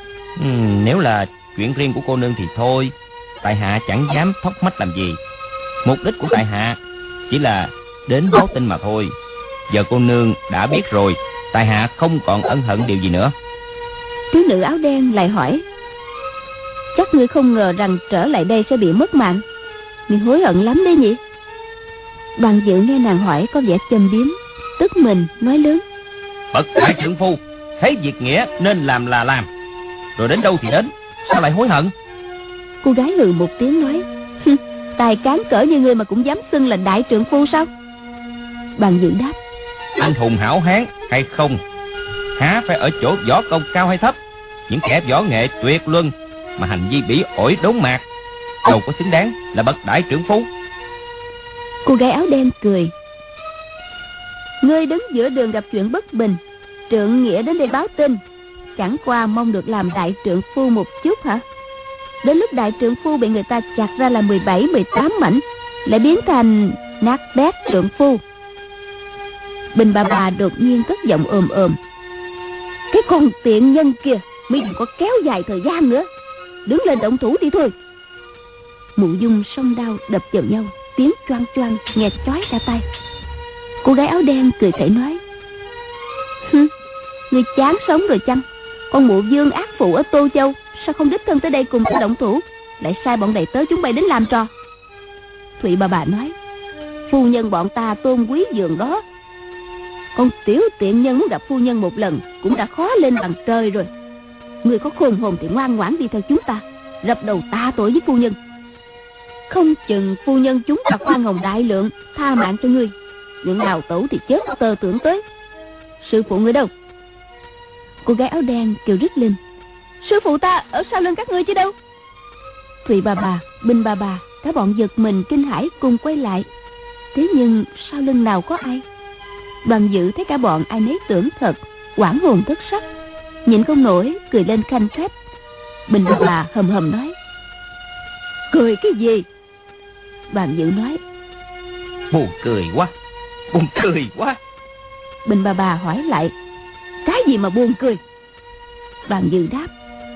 nếu là chuyện riêng của cô nương thì thôi, tại hạ chẳng dám thốc mách làm gì. Mục đích của tại hạ chỉ là đến báo tin mà thôi. Giờ cô nương đã biết rồi, tại hạ không còn ân hận điều gì nữa. Thiếu nữ áo đen lại hỏi: chắc ngươi không ngờ rằng trở lại đây sẽ bị mất mạng, ngươi hối hận lắm đấy nhỉ? Đoàn Dự nghe nàng hỏi có vẻ châm biếm, tức mình nói lớn: Bậc đại trượng phu, thấy việc nghĩa nên làm là làm, rồi đến đâu thì đến, sao lại hối hận? Cô gái lừ một tiếng nói: tài cán cỡ như ngươi mà cũng dám xưng là đại trượng phu sao? Đoàn Dự đáp: anh hùng hảo hán hay không, há phải ở chỗ võ công cao hay thấp. Những kẻ võ nghệ tuyệt luân mà hành vi bỉ ổi đốn mạc, đâu có xứng đáng là bậc đại trượng phu. Cô gái áo đen cười: ngươi đứng giữa đường gặp chuyện bất bình, trượng nghĩa đến đây báo tin, chẳng qua mong được làm đại trượng phu một chút hả? Đến lúc đại trượng phu bị người ta chặt ra là 17-18 mảnh, lại biến thành nát bét trượng phu. Bình bà đột nhiên cất giọng ồm ồm: cái con tiện nhân kia, mi đừng có kéo dài thời gian nữa, đứng lên động thủ đi thôi. Mụ Dung song đao đập vào nhau, tiếng choang choang nghe chói cả tai. Cô gái áo đen cười khẩy nói: ngươi chán sống rồi chăng? Con mụ Dương ác phụ ở Tô Châu sao không đích thân tới đây cùng ta động thủ, lại sai bọn đầy tớ chúng bay đến làm trò? Thụy bà nói: phu nhân bọn ta tôn quý giường đó, con tiểu tiện nhân muốn gặp phu nhân một lần cũng đã khó lên bằng trời rồi. Ngươi có khôn hồn thì ngoan ngoãn đi theo chúng ta, rập đầu tạ tội với phu nhân. Không chừng phu nhân chúng ta khoan hồng đại lượng, tha mạng cho ngươi. Những đào tẩu thì chết tơ tưởng tới. Sư phụ ngươi đâu? Cô gái áo đen kêu rít lên: sư phụ ta ở sau lưng các ngươi chứ đâu. Thụy bà, Bình bà, cả bọn giật mình kinh hãi cùng quay lại. Thế nhưng sau lưng nào có ai. Đoàn Dự thấy cả bọn ai nấy tưởng thật, hoảng hồn thất sắc, nhịn không nổi cười lên khanh khách. Bình bà hầm hầm nói: cười cái gì? Đoàn Dự nói: buồn cười quá, buồn cười quá. Bình bà hỏi lại: cái gì mà buồn cười? Đoàn Dự đáp: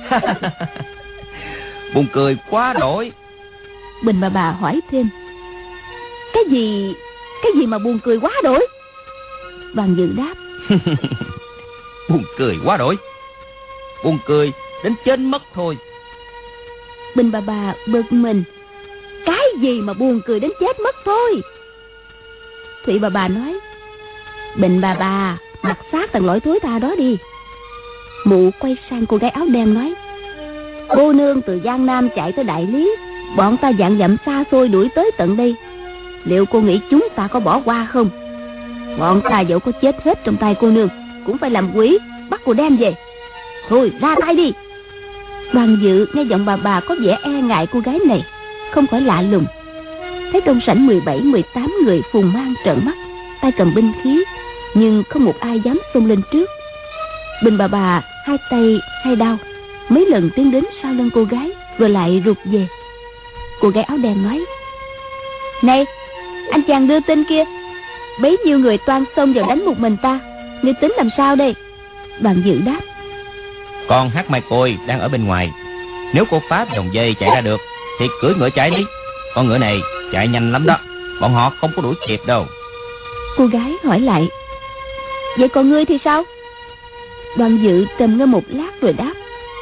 buồn cười quá đổi. Bình bà hỏi thêm: cái gì mà buồn cười quá đổi? Đoàn Dự đáp: buồn cười quá đổi, buồn cười đến chết mất thôi. Bình bà bực mình: cái gì mà buồn cười đến chết mất thôi? Thụy bà nói: Bình bà mặc xác tầng lỗi thối tha đó đi. Mụ quay sang cô gái áo đen nói: cô nương từ Giang Nam chạy tới Đại Lý, bọn ta vạn dặm xa xôi đuổi tới tận đây, liệu cô nghĩ chúng ta có bỏ qua không? Bọn ta dẫu có chết hết trong tay cô nương cũng phải làm quỷ bắt cô đem về. Thôi ra tay đi. Đoàn Dự nghe giọng bà có vẻ e ngại cô gái này, không khỏi lạ lùng. Thấy trong sảnh 17-18 người phùng mang trợn mắt, tay cầm binh khí, nhưng không một ai dám xông lên trước. Bình bà hai tay hai đao, mấy lần tiến đến sau lưng cô gái rồi lại rụt về. Cô gái áo đen nói: này, anh chàng đưa tin kia, bấy nhiêu người toan xông vào đánh một mình ta, ngươi tính làm sao đây? Đoàn Dự đáp: con Hát Mai Côi đang ở bên ngoài, nếu cô phá vòng dây chạy ra được thì cưỡi ngựa chạy đi. Con ngựa này chạy nhanh lắm đó, bọn họ không có đuổi kịp đâu. Cô gái hỏi lại: vậy còn ngươi thì sao? Đoàn Dự trầm ngâm một lát rồi đáp: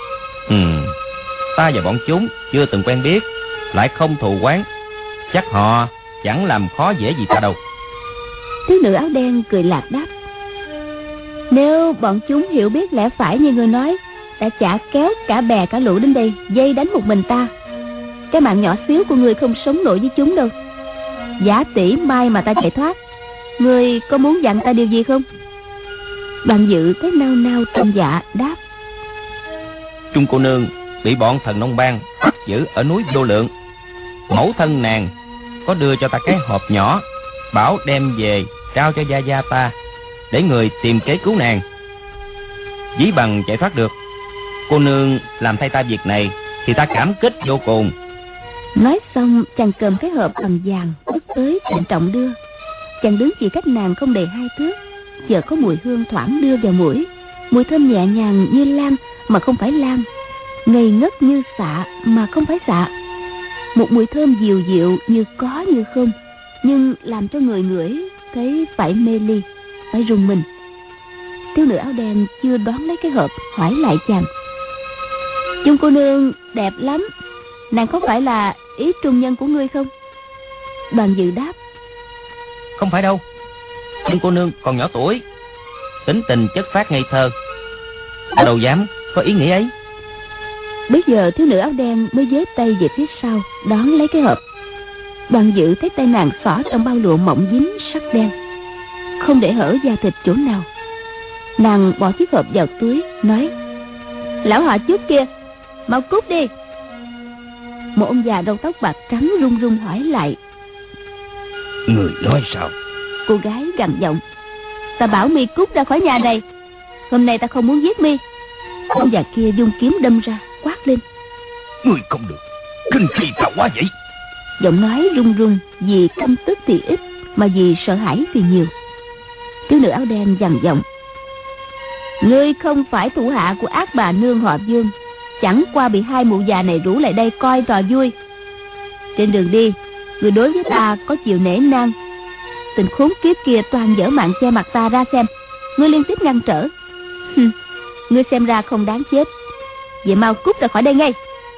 ta và bọn chúng chưa từng quen biết, lại không thù oán, chắc họ chẳng làm khó dễ gì ta đâu. Thiếu nữ áo đen cười lạc đáp: nếu bọn chúng hiểu biết lẽ phải như người nói, đã chả kéo cả bè cả lũ đến đây dây đánh một mình ta. Cái mạng nhỏ xíu của người không sống nổi với chúng đâu. Giả tỷ mai mà ta chạy thoát, người có muốn dặn ta điều gì không? Đoàn Dự thấy nao nao trong dạ đáp: Trung cô nương bị bọn thần nông bang bắt giữ ở núi Vô Lượng. Mẫu thân nàng có đưa cho ta cái hộp nhỏ, bảo đem về trao cho gia gia ta, để người tìm kế cứu nàng. Dĩ bằng chạy thoát được, cô nương làm thay ta việc này thì ta cảm kích vô cùng. Nói xong chàng cầm cái hộp bằng vàng bước tới trịnh trọng đưa. Chàng đứng chỉ cách nàng không đầy 2 thước, chợt có mùi hương thoảng đưa vào mũi, mùi thơm nhẹ nhàng như lan mà không phải lan, ngây ngất như xạ mà không phải xạ. Một mùi thơm dịu dịu như có như không, nhưng làm cho người ngửi thấy phải mê ly, phải rùng mình. Thiếu nữ áo đen chưa đón lấy cái hộp, hỏi lại chàng: Chung cô nương đẹp lắm, nàng có phải là ý trung nhân của ngươi không? Đoàn Dự đáp: Không phải đâu, nhưng cô nương còn nhỏ tuổi, tính tình chất phác ngây thơ, ta đâu dám có ý nghĩ ấy. Bây giờ thiếu nữ áo đen mới giơ tay về phía sau đón lấy cái hộp. Đoàn Dự thấy tay nàng xỏ trong bao lụa mỏng dính sắc đen, không để hở da thịt chỗ nào. Nàng bỏ chiếc hộp vào túi, nói: Lão họ Chúc kia, mau cút đi. Một ông già đầu tóc bạc trắng run run hỏi lại: Người nói sao? Cô gái gằn giọng: Ta bảo mi cút ra khỏi nhà này, hôm nay ta không muốn giết mi. Ông già kia dung kiếm đâm ra, quát lên: Người không được, kinh khi ta quá vậy. Giọng nói run run, vì căm tức thì ít, mà vì sợ hãi thì nhiều. Thiếu nữ áo đen gằn giọng: Ngươi không phải thủ hạ của ác bà nương họ Dương, chẳng qua bị hai mụ già này rủ lại đây coi trò vui. Trên đường đi, ngươi đối với ta có chịu nể nang. Tình khốn kiếp kia toàn dở mạng che mặt ta ra xem, ngươi liên tiếp ngăn trở. Ngươi xem ra không đáng chết, vậy mau cút ra khỏi đây ngay.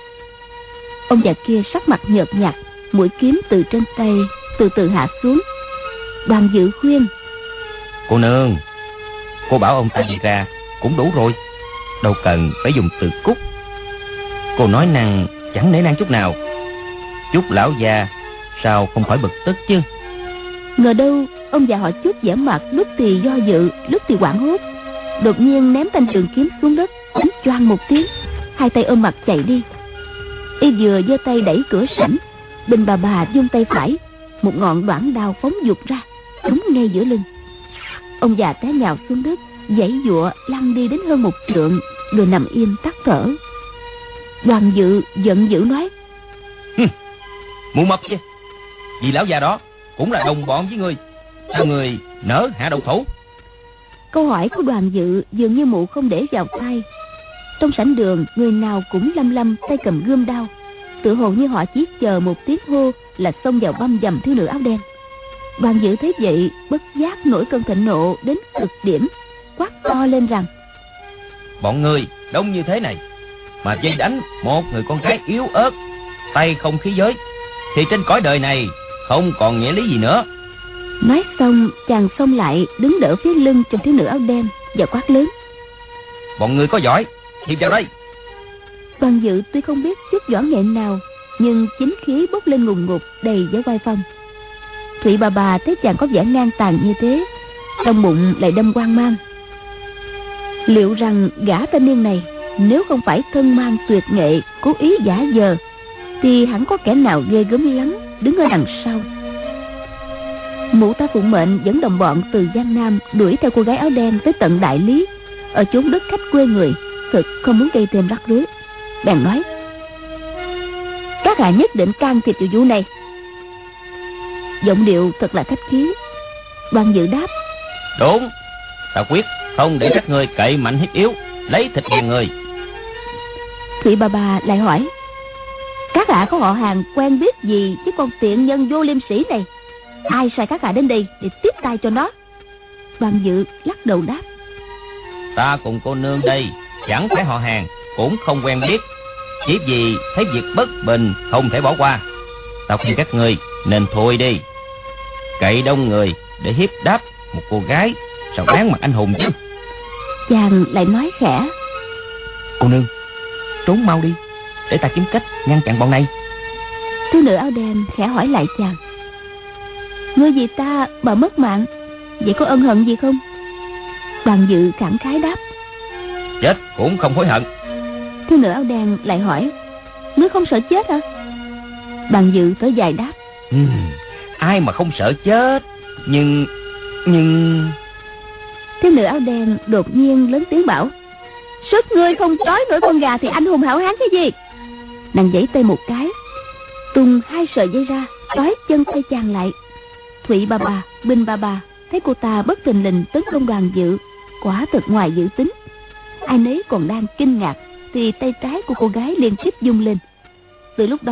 Ông già kia sắc mặt nhợt nhạt, mũi kiếm từ trên tay từ từ hạ xuống. Đoàn Dự khuyên: Cô nương, cô bảo ông ta đi ra cũng đủ rồi, đâu cần phải dùng từ cút. Cô nói năng chẳng nể nang chút nào, Chúc lão già sao không phải bực tức chứ. Ngờ đâu ông già họ Chúc vẻ mặt lúc thì do dự, lúc thì hoảng hốt, đột nhiên ném thanh trường kiếm xuống đất, đánh choang một tiếng, hai tay ôm mặt chạy đi. Y vừa giơ tay đẩy cửa sảnh, Bình bà vung tay phải, một ngọn đoạn đao phóng vụt ra, trúng ngay giữa lưng. Ông già té nhào xuống đất, giãy giụa lăn đi đến hơn 1 trượng, rồi nằm im tắt thở. Đoàn Dự giận dữ nói: Mụ mập chứ, vì lão già đó cũng là đồng bọn với ngươi, sao người nỡ hạ độc thủ? Câu hỏi của Đoàn Dự dường như mụ không để vào tai. Trong sảnh đường, người nào cũng lăm lăm tay cầm gươm đao, tự hồ như họ chỉ chờ một tiếng hô là xông vào băm dầm thiếu nữ áo đen. Đoàn Dự thấy vậy, bất giác nổi cơn thịnh nộ đến cực điểm, quát to lên rằng: Bọn ngươi đông như thế này mà dây đánh một người con gái yếu ớt, tay không khí giới, thì trên cõi đời này không còn nghĩa lý gì nữa. Nói xong, chàng xông lại đứng đỡ phía lưng cho thiếu nữ áo đen và quát lớn: Bọn ngươi có giỏi thì vào đây. Đoàn Dự tuy không biết chút võ nghệ nào, nhưng chính khí bốc lên ngùn ngụt đầy vẻ oai phong. Thụy bà thấy chàng có vẻ ngang tàn như thế, trong bụng lại đâm hoang mang. Liệu rằng gã thanh niên này nếu không phải thân mang tuyệt nghệ, cố ý giả vờ, thì hẳn có kẻ nào ghê gớm lắm đứng ở đằng sau. Mụ ta phụng mệnh dẫn đồng bọn từ Giang Nam đuổi theo cô gái áo đen tới tận Đại Lý, ở chốn đất khách quê người, thực không muốn gây thêm rắc rối. Bèn nói: Các hạ nhất định can thiệp vào vụ này. Giọng điệu thật là khách khí. Đoàn Dự đáp: Đúng, ta quyết không để các ngươi cậy mạnh hiếp yếu, lấy thịt đàn người. Thụy bà lại hỏi: Các hạ có họ hàng quen biết gì chứ con tiện nhân vô liêm sĩ này? Ai sai các hạ đến đây để tiếp tay cho nó? Đoàn Dự lắc đầu đáp: Ta cùng cô nương đây chẳng phải họ hàng, cũng không quen biết, chỉ vì thấy việc bất bình không thể bỏ qua. Ta khuyên các ngươi nên thôi đi, cậy đông người để hiếp đáp một cô gái sao đáng mặt anh hùng chứ. Chàng lại nói khẽ: Cô nương, trốn mau đi, để ta kiếm cách ngăn chặn bọn này. Thiếu nữ áo đen khẽ hỏi lại chàng: Ngươi vì ta mà mất mạng, vậy có ân hận gì không? Đoàn Dự khẳng khái đáp: Chết cũng không hối hận. Thiếu nữ áo đen lại hỏi: Ngươi không sợ chết hả? Đoàn Dự thở dài đáp: Ai mà không sợ chết, nhưng Thiếu nữ áo đen đột nhiên lớn tiếng bảo: Sức ngươi không trói nổi con gà thì anh hùng hảo hán cái gì? Nàng giãy tay một cái, tung 2 sợi dây ra, trói chân tay chàng lại. Thụy bà, Bình bà thấy cô ta bất thình lình tấn công Đoàn Dự, quả thật ngoài dự tính. Ai nấy còn đang kinh ngạc thì tay trái của cô gái liên tiếp vung lên. Từ lúc đó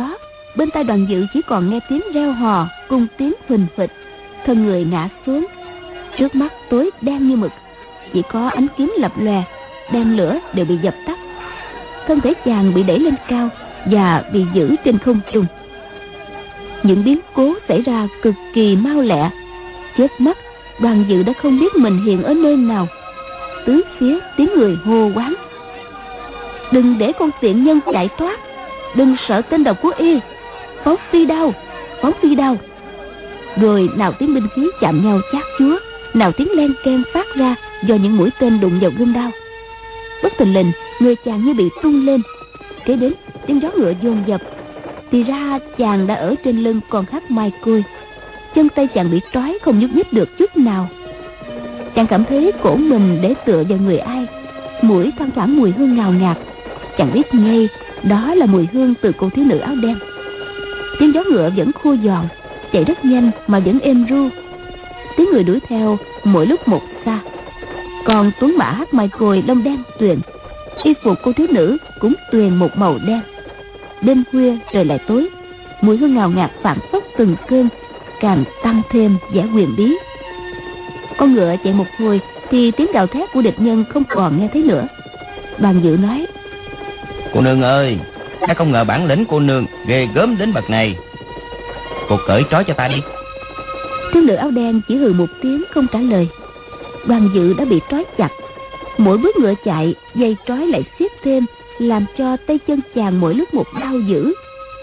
bên tai Đoàn Dự chỉ còn nghe tiếng reo hò, cung tiếng phình phịch, thân người ngã xuống. Trước mắt tối đen như mực, chỉ có ánh kiếm lập lòe, đèn lửa đều bị dập tắt. Thân thể chàng bị đẩy lên cao và bị giữ trên không trung. Những biến cố xảy ra cực kỳ mau lẹ. Chớp mắt, Đoàn Dự đã không biết mình hiện ở nơi nào. Tứ phía tiếng người hô quán: đừng để con tiện nhân chạy thoát, đừng sợ tên độc của y, phóng phi đao, phóng phi đao. Rồi nào tiếng binh khí chạm nhau chát chúa, nào tiếng len keng phát ra do những mũi tên đụng vào gươm đao. Bất thình lình, người chàng như bị tung lên. Kế đến tiếng gió ngựa dồn dập. Thì ra chàng đã ở trên lưng con hắc mai côi. Chân tay chàng bị trói không nhúc nhích được chút nào. Chàng cảm thấy cổ mình để tựa vào người ai. Mũi thoang thoảng mùi hương ngào ngạt. Chàng biết ngay đó là mùi hương từ cô thiếu nữ áo đen. Tiếng gió ngựa vẫn khô giòn, chạy rất nhanh mà vẫn êm ru. Tiếng người đuổi theo mỗi lúc một xa. Còn tuấn mã hắc mai côi lông đen tuyền, y phục cô thiếu nữ cũng tuyền một màu đen. Đêm khuya trời lại tối, mùi hương ngào ngạt phảng phất từng cơn, càng tăng thêm vẻ huyền bí. Con ngựa chạy một hồi thì tiếng gào thét của địch nhân không còn nghe thấy nữa. Đoàn Dự nói: cô nương ơi, ta không ngờ bản lĩnh cô nương ghê gớm đến bậc này. Cô cởi trói cho ta đi. Thiếu nữ áo đen chỉ hừ một tiếng không trả lời. Đoàn Dự đã bị trói chặt. Mỗi bước ngựa chạy, dây trói lại siết thêm, làm cho tay chân chàng mỗi lúc một đau dữ.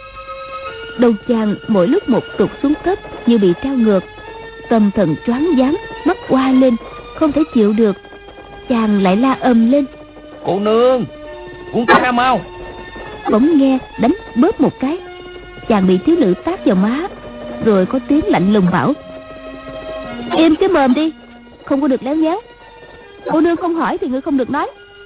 Đầu chàng mỗi lúc một tụt xuống thấp như bị treo ngược. Tâm thần choáng váng, mắt oa lên, không thể chịu được. Chàng lại la ầm lên: cô nương, buông ta ra mau. Bỗng nghe đánh bóp một cái, chàng bị thiếu nữ tát vào má. Rồi có tiếng lạnh lùng bảo: im cái mồm đi, không có được léo nhéo. Cô nương không hỏi thì ngươi không được nói.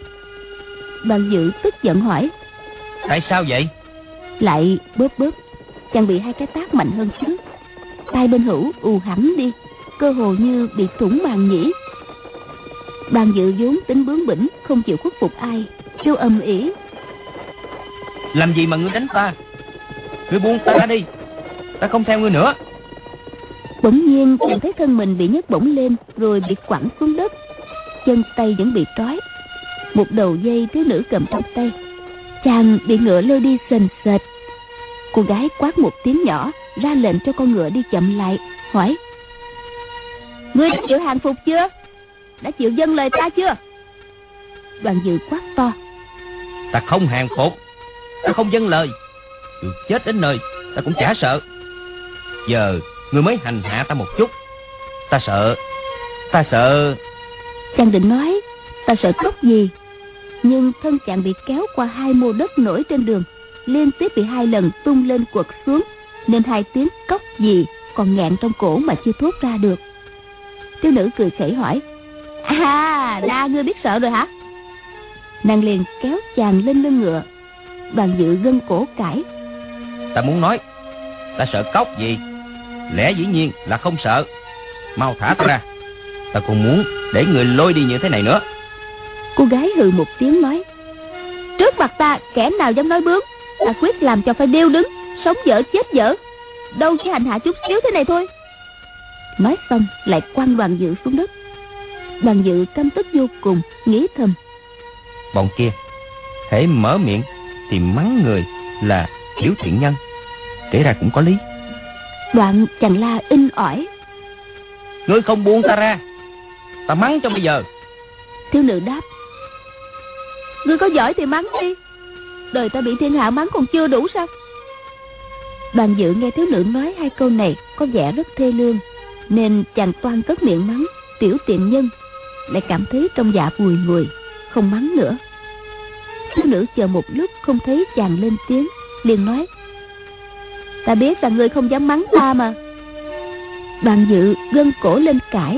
Đoàn Dự tức giận hỏi: tại sao vậy? Lại bóp bóp. Chàng bị hai cái tát mạnh hơn trước. Tai bên hữu ù hẳn đi, cơ hồ như bị thủng màng nhĩ. Đoàn Dự vốn tính bướng bỉnh, không chịu khuất phục ai, kêu ầm ĩ: làm gì mà ngươi đánh ta? Ngươi buông ta ra đi, ta không theo ngươi nữa. Bỗng nhiên chàng thấy thân mình bị nhấc bổng lên, rồi bị quẳng xuống đất. Chân tay vẫn bị trói. Một đầu dây thiếu nữ cầm trong tay. Chàng bị ngựa lôi đi sền sệt. Cô gái quát một tiếng nhỏ, ra lệnh cho con ngựa đi chậm lại, hỏi: ngươi đã chịu hàng phục chưa? Đã chịu vâng lời ta chưa? Đoàn Dự quát to: ta không hàng phục, ta không vâng lời. Dù chết đến nơi ta cũng chả sợ. Giờ ngươi mới hành hạ ta một chút, ta sợ. Chàng định nói ta sợ cốc gì, nhưng thân chàng bị kéo qua hai mô đất nổi trên đường, liên tiếp bị hai lần tung lên quật xuống, nên hai tiếng cốc gì còn nghẹn trong cổ mà chưa thốt ra được. Thiếu nữ cười khẩy hỏi: là ngươi biết sợ rồi hả? Nàng liền kéo chàng lên lưng ngựa. Đoàn Dự gân cổ cãi: ta muốn nói, ta sợ cốc gì? Lẽ dĩ nhiên là không sợ. Mau thả ta ra, ta còn muốn để người lôi đi như thế này nữa. Cô gái hừ một tiếng nói: trước mặt ta kẻ nào dám nói bướng, ta quyết làm cho phải điêu đứng, sống dở chết dở, đâu chỉ hành hạ chút xíu thế này thôi. Nói xong lại quăng Đoàn Dự xuống đất. Đoàn Dự căm tức vô cùng, nghĩ thầm: bọn kia hễ mở miệng thì mắng người là thiếu thiện nhân, kể ra cũng có lý. Đoạn chàng la in ỏi: ngươi không buông ta ra, ta mắng cho bây giờ. Thiếu nữ đáp: ngươi có giỏi thì mắng đi, đời ta bị thiên hạ mắng còn chưa đủ sao? Đoàn Dự nghe thiếu nữ nói hai câu này có vẻ rất thê lương, nên chàng toan cất miệng mắng tiểu tiện nhân, lại cảm thấy trong dạ bùi ngùi, không mắng nữa. Thiếu nữ chờ một lúc không thấy chàng lên tiếng, liền nói: ta biết là ngươi không dám mắng ta mà. Đoàn Dự gân cổ lên cãi: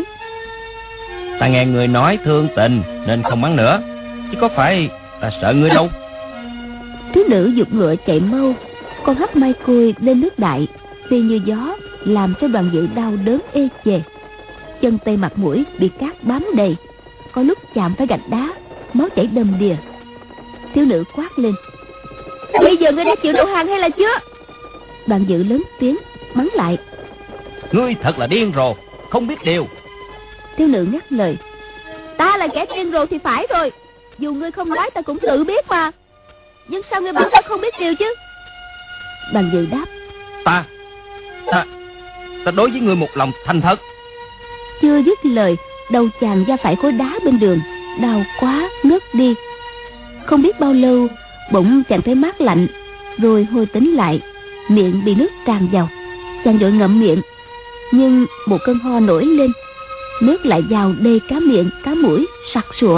ta nghe người nói thương tình nên không mắng nữa, chứ có phải ta sợ ngươi đâu. Thiếu nữ giục ngựa chạy mau. Con hắc mai côi lên nước đại, phi như gió, làm cho Đoàn Dự đau đớn ê chề. Chân tay mặt mũi bị cát bám đầy, có lúc chạm phải gạch đá, máu chảy đầm đìa. Thiếu nữ quát lên: bây giờ ngươi đã chịu đầu hàng hay là chưa? Đoàn Dự lớn tiếng mắng lại: Ngươi thật là điên rồ, không biết điều. Thiếu nữ ngắt lời: Ta là kẻ điên rồ thì phải rồi. Dù ngươi không nói ta cũng tự biết mà. Nhưng sao ngươi bảo ta không biết điều chứ? Đoàn Dự đáp: Ta đối với ngươi một lòng thành thật. Chưa dứt lời, đầu chàng va phải khối đá bên đường, đau quá ngất đi. Không biết bao lâu, bỗng chàng thấy mát lạnh, rồi hồi tỉnh lại, miệng bị nước tràn vào. Chàng vội ngậm miệng, nhưng một cơn ho nổi lên, nước lại vào đầy cá miệng, cá mũi, sặc sụa.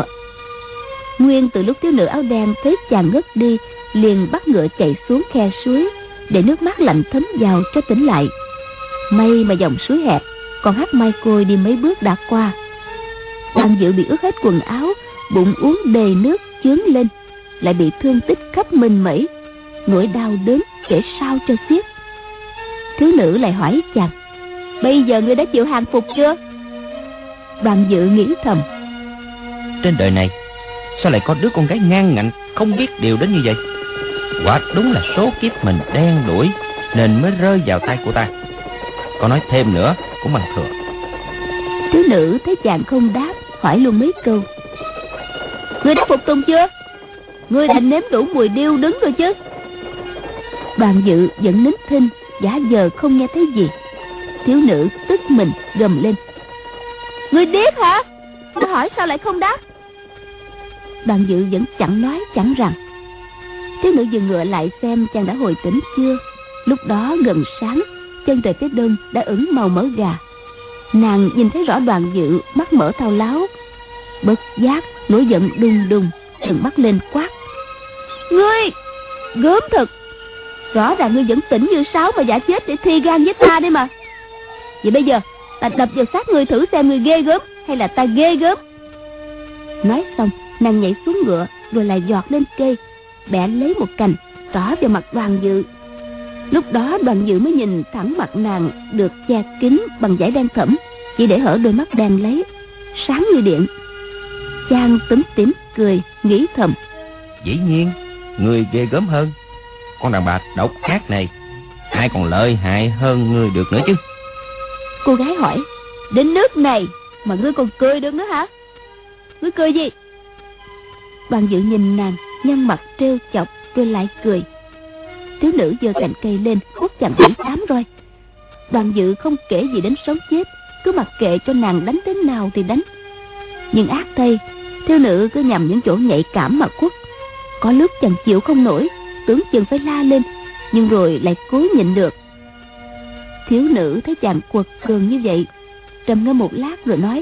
Nguyên từ lúc thiếu nữ áo đen thấy chàng ngất đi, liền bắt ngựa chạy xuống khe suối để nước mát lạnh thấm vào cho tỉnh lại. May mà dòng suối hẹp, còn Hắc Mai Khôi đi mấy bước đã qua. Đoàn Dự bị ướt hết quần áo, bụng uống đầy nước chướng lên, lại bị thương tích khắp mình mẩy, nỗi đau đớn kể sao cho xiết. Thiếu nữ lại hỏi chàng: Bây giờ ngươi đã chịu hàng phục chưa? Đoàn Dự nghĩ thầm: Trên đời này sao lại có đứa con gái ngang ngạnh, không biết điều đến như vậy? Quả đúng là số kiếp mình đen đủi, nên mới rơi vào tay của ta. Có nói thêm nữa cũng bằng thừa. Thiếu nữ thấy chàng không đáp, hỏi luôn mấy câu: Ngươi đã phục tùng chưa? Ngươi đã nếm đủ mùi điêu đứng rồi chứ? Đoàn Dự vẫn nín thinh, giả vờ không nghe thấy gì. Thiếu nữ tức mình gầm lên: Ngươi điếc hả? Ta hỏi sao lại không đáp? Đoàn Dự vẫn chẳng nói chẳng rằng. Thiếu nữ dừng ngựa lại xem chàng đã hồi tỉnh chưa. Lúc đó gần sáng, chân trời phía đông đã ửng màu mỡ gà. Nàng nhìn thấy rõ Đoàn Dự mắt mở thao láo, bất giác nổi giận đùng đùng, trừng mắt lên quát: Ngươi gớm thật! Rõ ràng ngươi vẫn tỉnh như sáo mà giả chết để thi gan với ta đấy mà. Vậy bây giờ ta đập vào xác ngươi thử xem ngươi ghê gớm hay là ta ghê gớm. Nói xong, nàng nhảy xuống ngựa, rồi lại giọt lên cây, bẻ lấy một cành trỏ vào mặt Đoàn Dự. Lúc đó Đoàn Dự mới nhìn thẳng mặt nàng, được che kín bằng vải đen thẫm, chỉ để hở đôi mắt đen lấy, sáng như điện. Chàng túm tỉm cười, nghĩ thầm: Dĩ nhiên người ghê gớm hơn. Con đàn bà độc ác này, ai còn lợi hại hơn ngươi được nữa chứ? Cô gái hỏi: Đến nước này mà ngươi còn cười được nữa hả? Ngươi cười gì? Đoàn Dự nhìn nàng, nhăn mặt trêu chọc, rồi lại cười. Thiếu nữ giơ cành cây lên, hút chàng 7-8 roi. Đoàn Dự không kể gì đến sống chết, cứ mặc kệ cho nàng đánh thế nào thì đánh. Nhưng ác thay, thiếu nữ cứ nhằm những chỗ nhạy cảm mà quất. Có lúc chàng chịu không nổi, tưởng chừng phải la lên, nhưng rồi lại cố nhịn được. Thiếu nữ thấy chàng quật cường như vậy, trầm ngâm một lát rồi nói: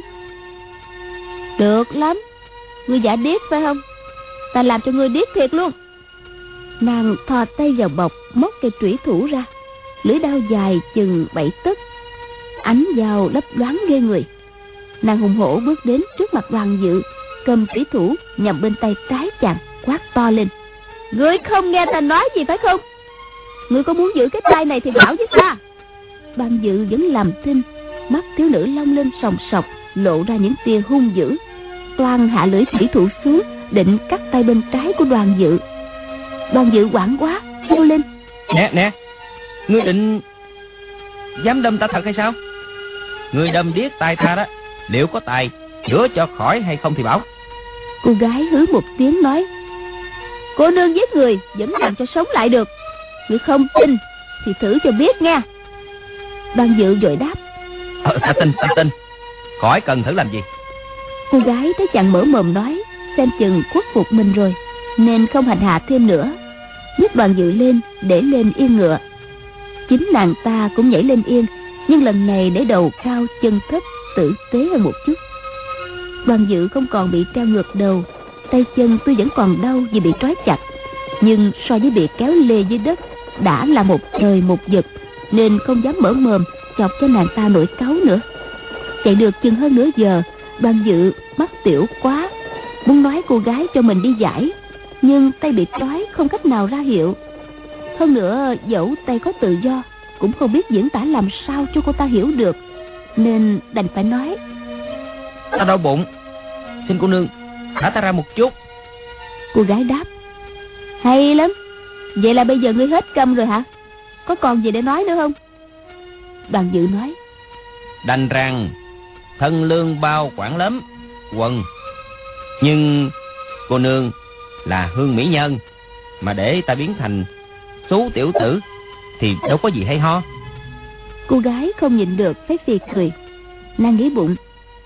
Được lắm, ngươi giả điếc phải không? Ta làm cho ngươi điếc thiệt luôn. Nàng thò tay vào bọc, móc cây trủy thủ ra, lưỡi đao dài chừng 7 tấc, ánh dao lấp loáng ghê người. Nàng hùng hổ bước đến trước mặt Đoàn Dự, cầm trủy thủ nhằm bên tay trái chàng, quát to lên: Ngươi không nghe ta nói gì phải không? Ngươi có muốn giữ cái tay này thì bảo với ta. Đoàn Dự vẫn làm thinh, mắt thiếu nữ long lên sòng sọc, lộ ra những tia hung dữ, toan hạ lưỡi thủy thủ xuống, định cắt tay bên trái của Đoàn Dự. Đoàn Dự hoảng quá, kêu lên: Nè, ngươi định dám đâm ta thật hay sao? Ngươi đâm điếc tai ta đó, liệu có tài chữa cho khỏi hay không thì bảo. Cô gái hứ một tiếng nói: Cô nương giết người vẫn làm cho sống lại được. Ngươi không tin thì thử cho biết nghe. Đoàn Dự vội đáp: Ta tin. Khỏi cần thử làm gì. Cô gái thấy chàng mở mồm nói, xem chừng khuất phục mình rồi, nên không hành hạ thêm nữa, nhấc Đoàn Dự lên để lên yên ngựa. Chính nàng ta cũng nhảy lên yên, nhưng lần này để đầu cao chân thấp, tử tế hơn một chút. Đoàn Dự không còn bị treo ngược đầu, tay chân tuy vẫn còn đau vì bị trói chặt, nhưng so với bị kéo lê dưới đất đã là một trời một vực, nên không dám mở mồm chọc cho nàng ta nổi cáu nữa. Chạy được chừng hơn nửa giờ, Đoàn Dự mắt tiểu quá, muốn nói cô gái cho mình đi giải, nhưng tay bị trói không cách nào ra hiệu. Hơn nữa dẫu tay có tự do, cũng không biết diễn tả làm sao cho cô ta hiểu được, nên đành phải nói: Ta đau bụng, xin cô nương thả ta ra một chút. Cô gái đáp: Hay lắm, vậy là bây giờ ngươi hết câm rồi hả? có còn gì để nói nữa không? Đoàn Dự nói: Đành rằng thân lương bao quản lắm quần, nhưng cô nương là hương mỹ nhân, mà để ta biến thành xú tiểu tử thì đâu có gì hay ho. Cô gái không nhịn được phải phì cười. Nàng nghĩ bụng: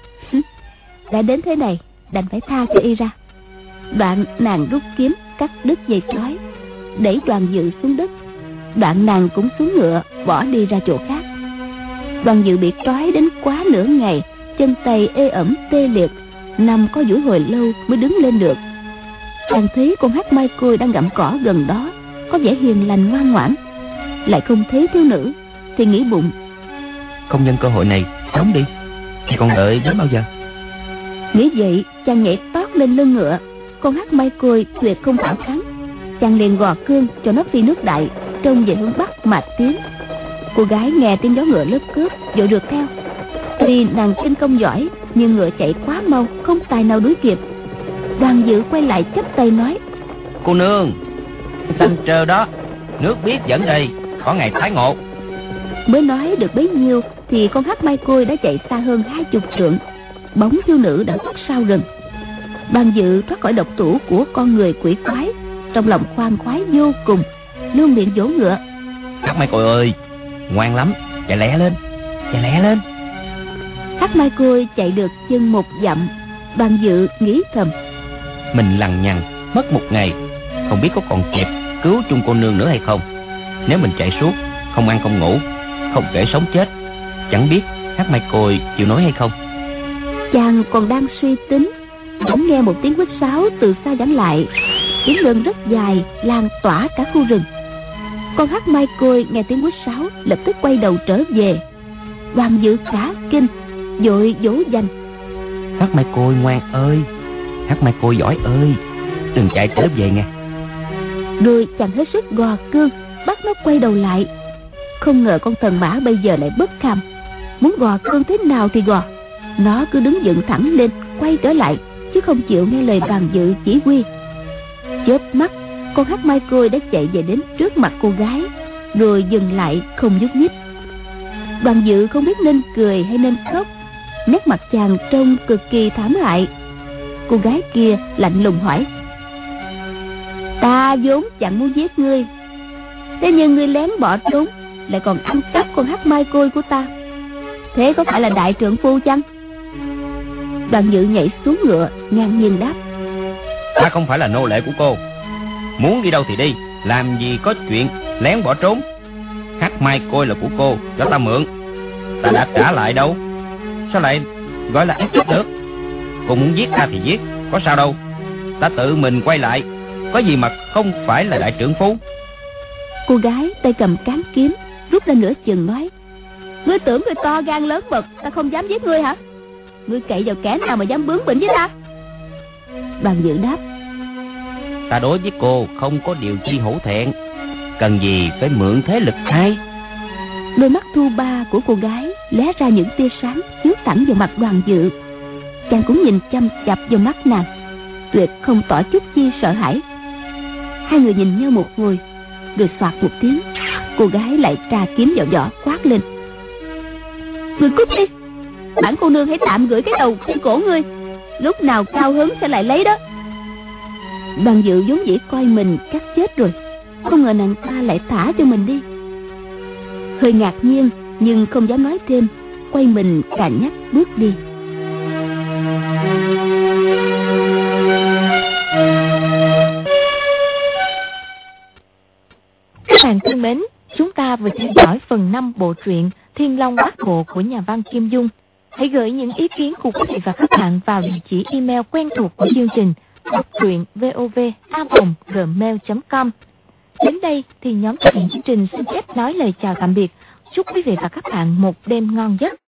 đã đến thế này, đành phải tha cho y ra. Đoạn nàng rút kiếm cắt đứt dây trói, đẩy Đoàn Dự xuống đất. Đoạn nàng cũng xuống ngựa bỏ đi ra chỗ khác. Đoàn Dự bị trói đến quá nửa ngày, chân tay ê ẩm tê liệt, nằm có duỗi hồi lâu mới đứng lên được. Chàng thấy con hắc mai côi đang gặm cỏ gần đó, có vẻ hiền lành ngoan ngoãn, lại không thấy thiếu nữ, thì nghĩ bụng: không nhân cơ hội này sống đi thì còn đợi đến bao giờ? Nghĩ vậy, chàng nhảy tót lên lưng ngựa. Con hắc mai côi tuyệt không phản kháng, chàng liền gò cương cho nó phi nước đại, trông về hướng bắc mà tiến. Cô gái nghe tiếng gió ngựa lớp cướp, vội được theo. Tuy nàng khinh công giỏi, nhưng ngựa chạy quá mau, không tài nào đuổi kịp. Đoàn Dự quay lại chắp tay nói: Cô nương, xanh trơ đó, nước biết dẫn đây, có ngày thái ngộ. Mới nói được bấy nhiêu thì con hắc mai côi đã chạy xa hơn 20 trượng. Bóng thiếu nữ đã khuất sau rừng. Đoàn Dự thoát khỏi độc thủ của con người quỷ quái, trong lòng khoan khoái vô cùng, luôn miệng vỗ ngựa: Hắc mai côi ơi, ngoan lắm, chạy lẹ lên, chạy lẹ lên. Hắc mai côi chạy được chân 1 dặm. Đoàn Dự nghĩ thầm: mình lằng nhằng mất 1 ngày, không biết có còn kịp cứu chung cô nương nữa hay không. Nếu mình chạy suốt, không ăn không ngủ, không kể sống chết, chẳng biết hắc mai côi chịu nói hay không. Chàng còn đang suy tính, bỗng nghe một tiếng huýt sáo từ xa vẳng lại. Tiếng lân rất dài, lan tỏa cả khu rừng. Con hắc mai côi nghe tiếng huýt sáo, lập tức quay đầu trở về. Đoàn Dự cả kinh, vội dỗ dành: Hắc mai côi ngoan ơi, hắc mai côi giỏi ơi, đừng chạy trở về nghe. Rồi chàng hết sức gò cương, bắt nó quay đầu lại. Không ngờ con thần mã bây giờ lại bất kham, muốn gò cương thế nào thì gò. Nó cứ đứng dựng thẳng lên, quay trở lại, chứ không chịu nghe lời Đoàn Dự chỉ huy. Chớp mắt, con hắc mai côi đã chạy về đến trước mặt cô gái, rồi dừng lại không nhúc nhích. Đoàn Dự không biết nên cười hay nên khóc. Nét mặt chàng trông cực kỳ thảm hại. Cô gái kia lạnh lùng hỏi: ta vốn chẳng muốn giết ngươi, thế nhưng ngươi lén bỏ trốn, lại còn ăn cắp con hắc mai côi của ta, thế có phải là đại trượng phu chăng? Đoàn Dự nhảy xuống ngựa, ngang nhiên đáp: ta không phải là nô lệ của cô, muốn đi đâu thì đi, làm gì có chuyện lén bỏ trốn. Hắc mai côi là của cô, cho ta mượn, ta đã trả lại đâu, sao lại gọi là ép được? Cô muốn giết ta thì giết, có sao đâu, ta tự mình quay lại, có gì mà không phải là đại trưởng phu. Cô gái tay cầm cán kiếm rút ra nửa chừng nói: ngươi tưởng ngươi to gan lớn mật, ta không dám giết ngươi hả? Ngươi cậy vào kẻ nào mà dám bướng bỉnh với ta? Đoàn Dự đáp: ta đối với cô không có điều chi hổ thẹn, cần gì phải mượn thế lực ai. Đôi mắt thu ba của cô gái lóe ra những tia sáng chiếu thẳng vào mặt Đoàn Dự. Chàng cũng nhìn chăm chăm vào mắt nàng, tuyệt không tỏ chút chi sợ hãi. Hai người nhìn nhau một hồi, rồi soạt một tiếng, cô gái lại tra kiếm vào vỏ quát lên: ngươi cút đi, bản cô nương hãy tạm gửi cái đầu trên cổ ngươi, lúc nào cao hứng sẽ lại lấy đó. Đoàn Dự vốn dĩ coi mình cắt chết rồi, không ngờ nàng ta lại thả cho mình đi. Hơi ngạc nhiên nhưng không dám nói thêm, quay mình cà nhắc bước đi. Các bạn thân mến, chúng ta vừa theo dõi phần 5 bộ truyện Thiên Long Bát Bộ của nhà văn Kim Dung. Hãy gửi những ý kiến của quý vị và các bạn vào địa chỉ email quen thuộc của chương trình đoctruyện@gmail.com. Đến đây thì nhóm thực hiện chương trình xin phép nói lời chào tạm biệt. Chúc quý vị và các bạn một đêm ngon giấc.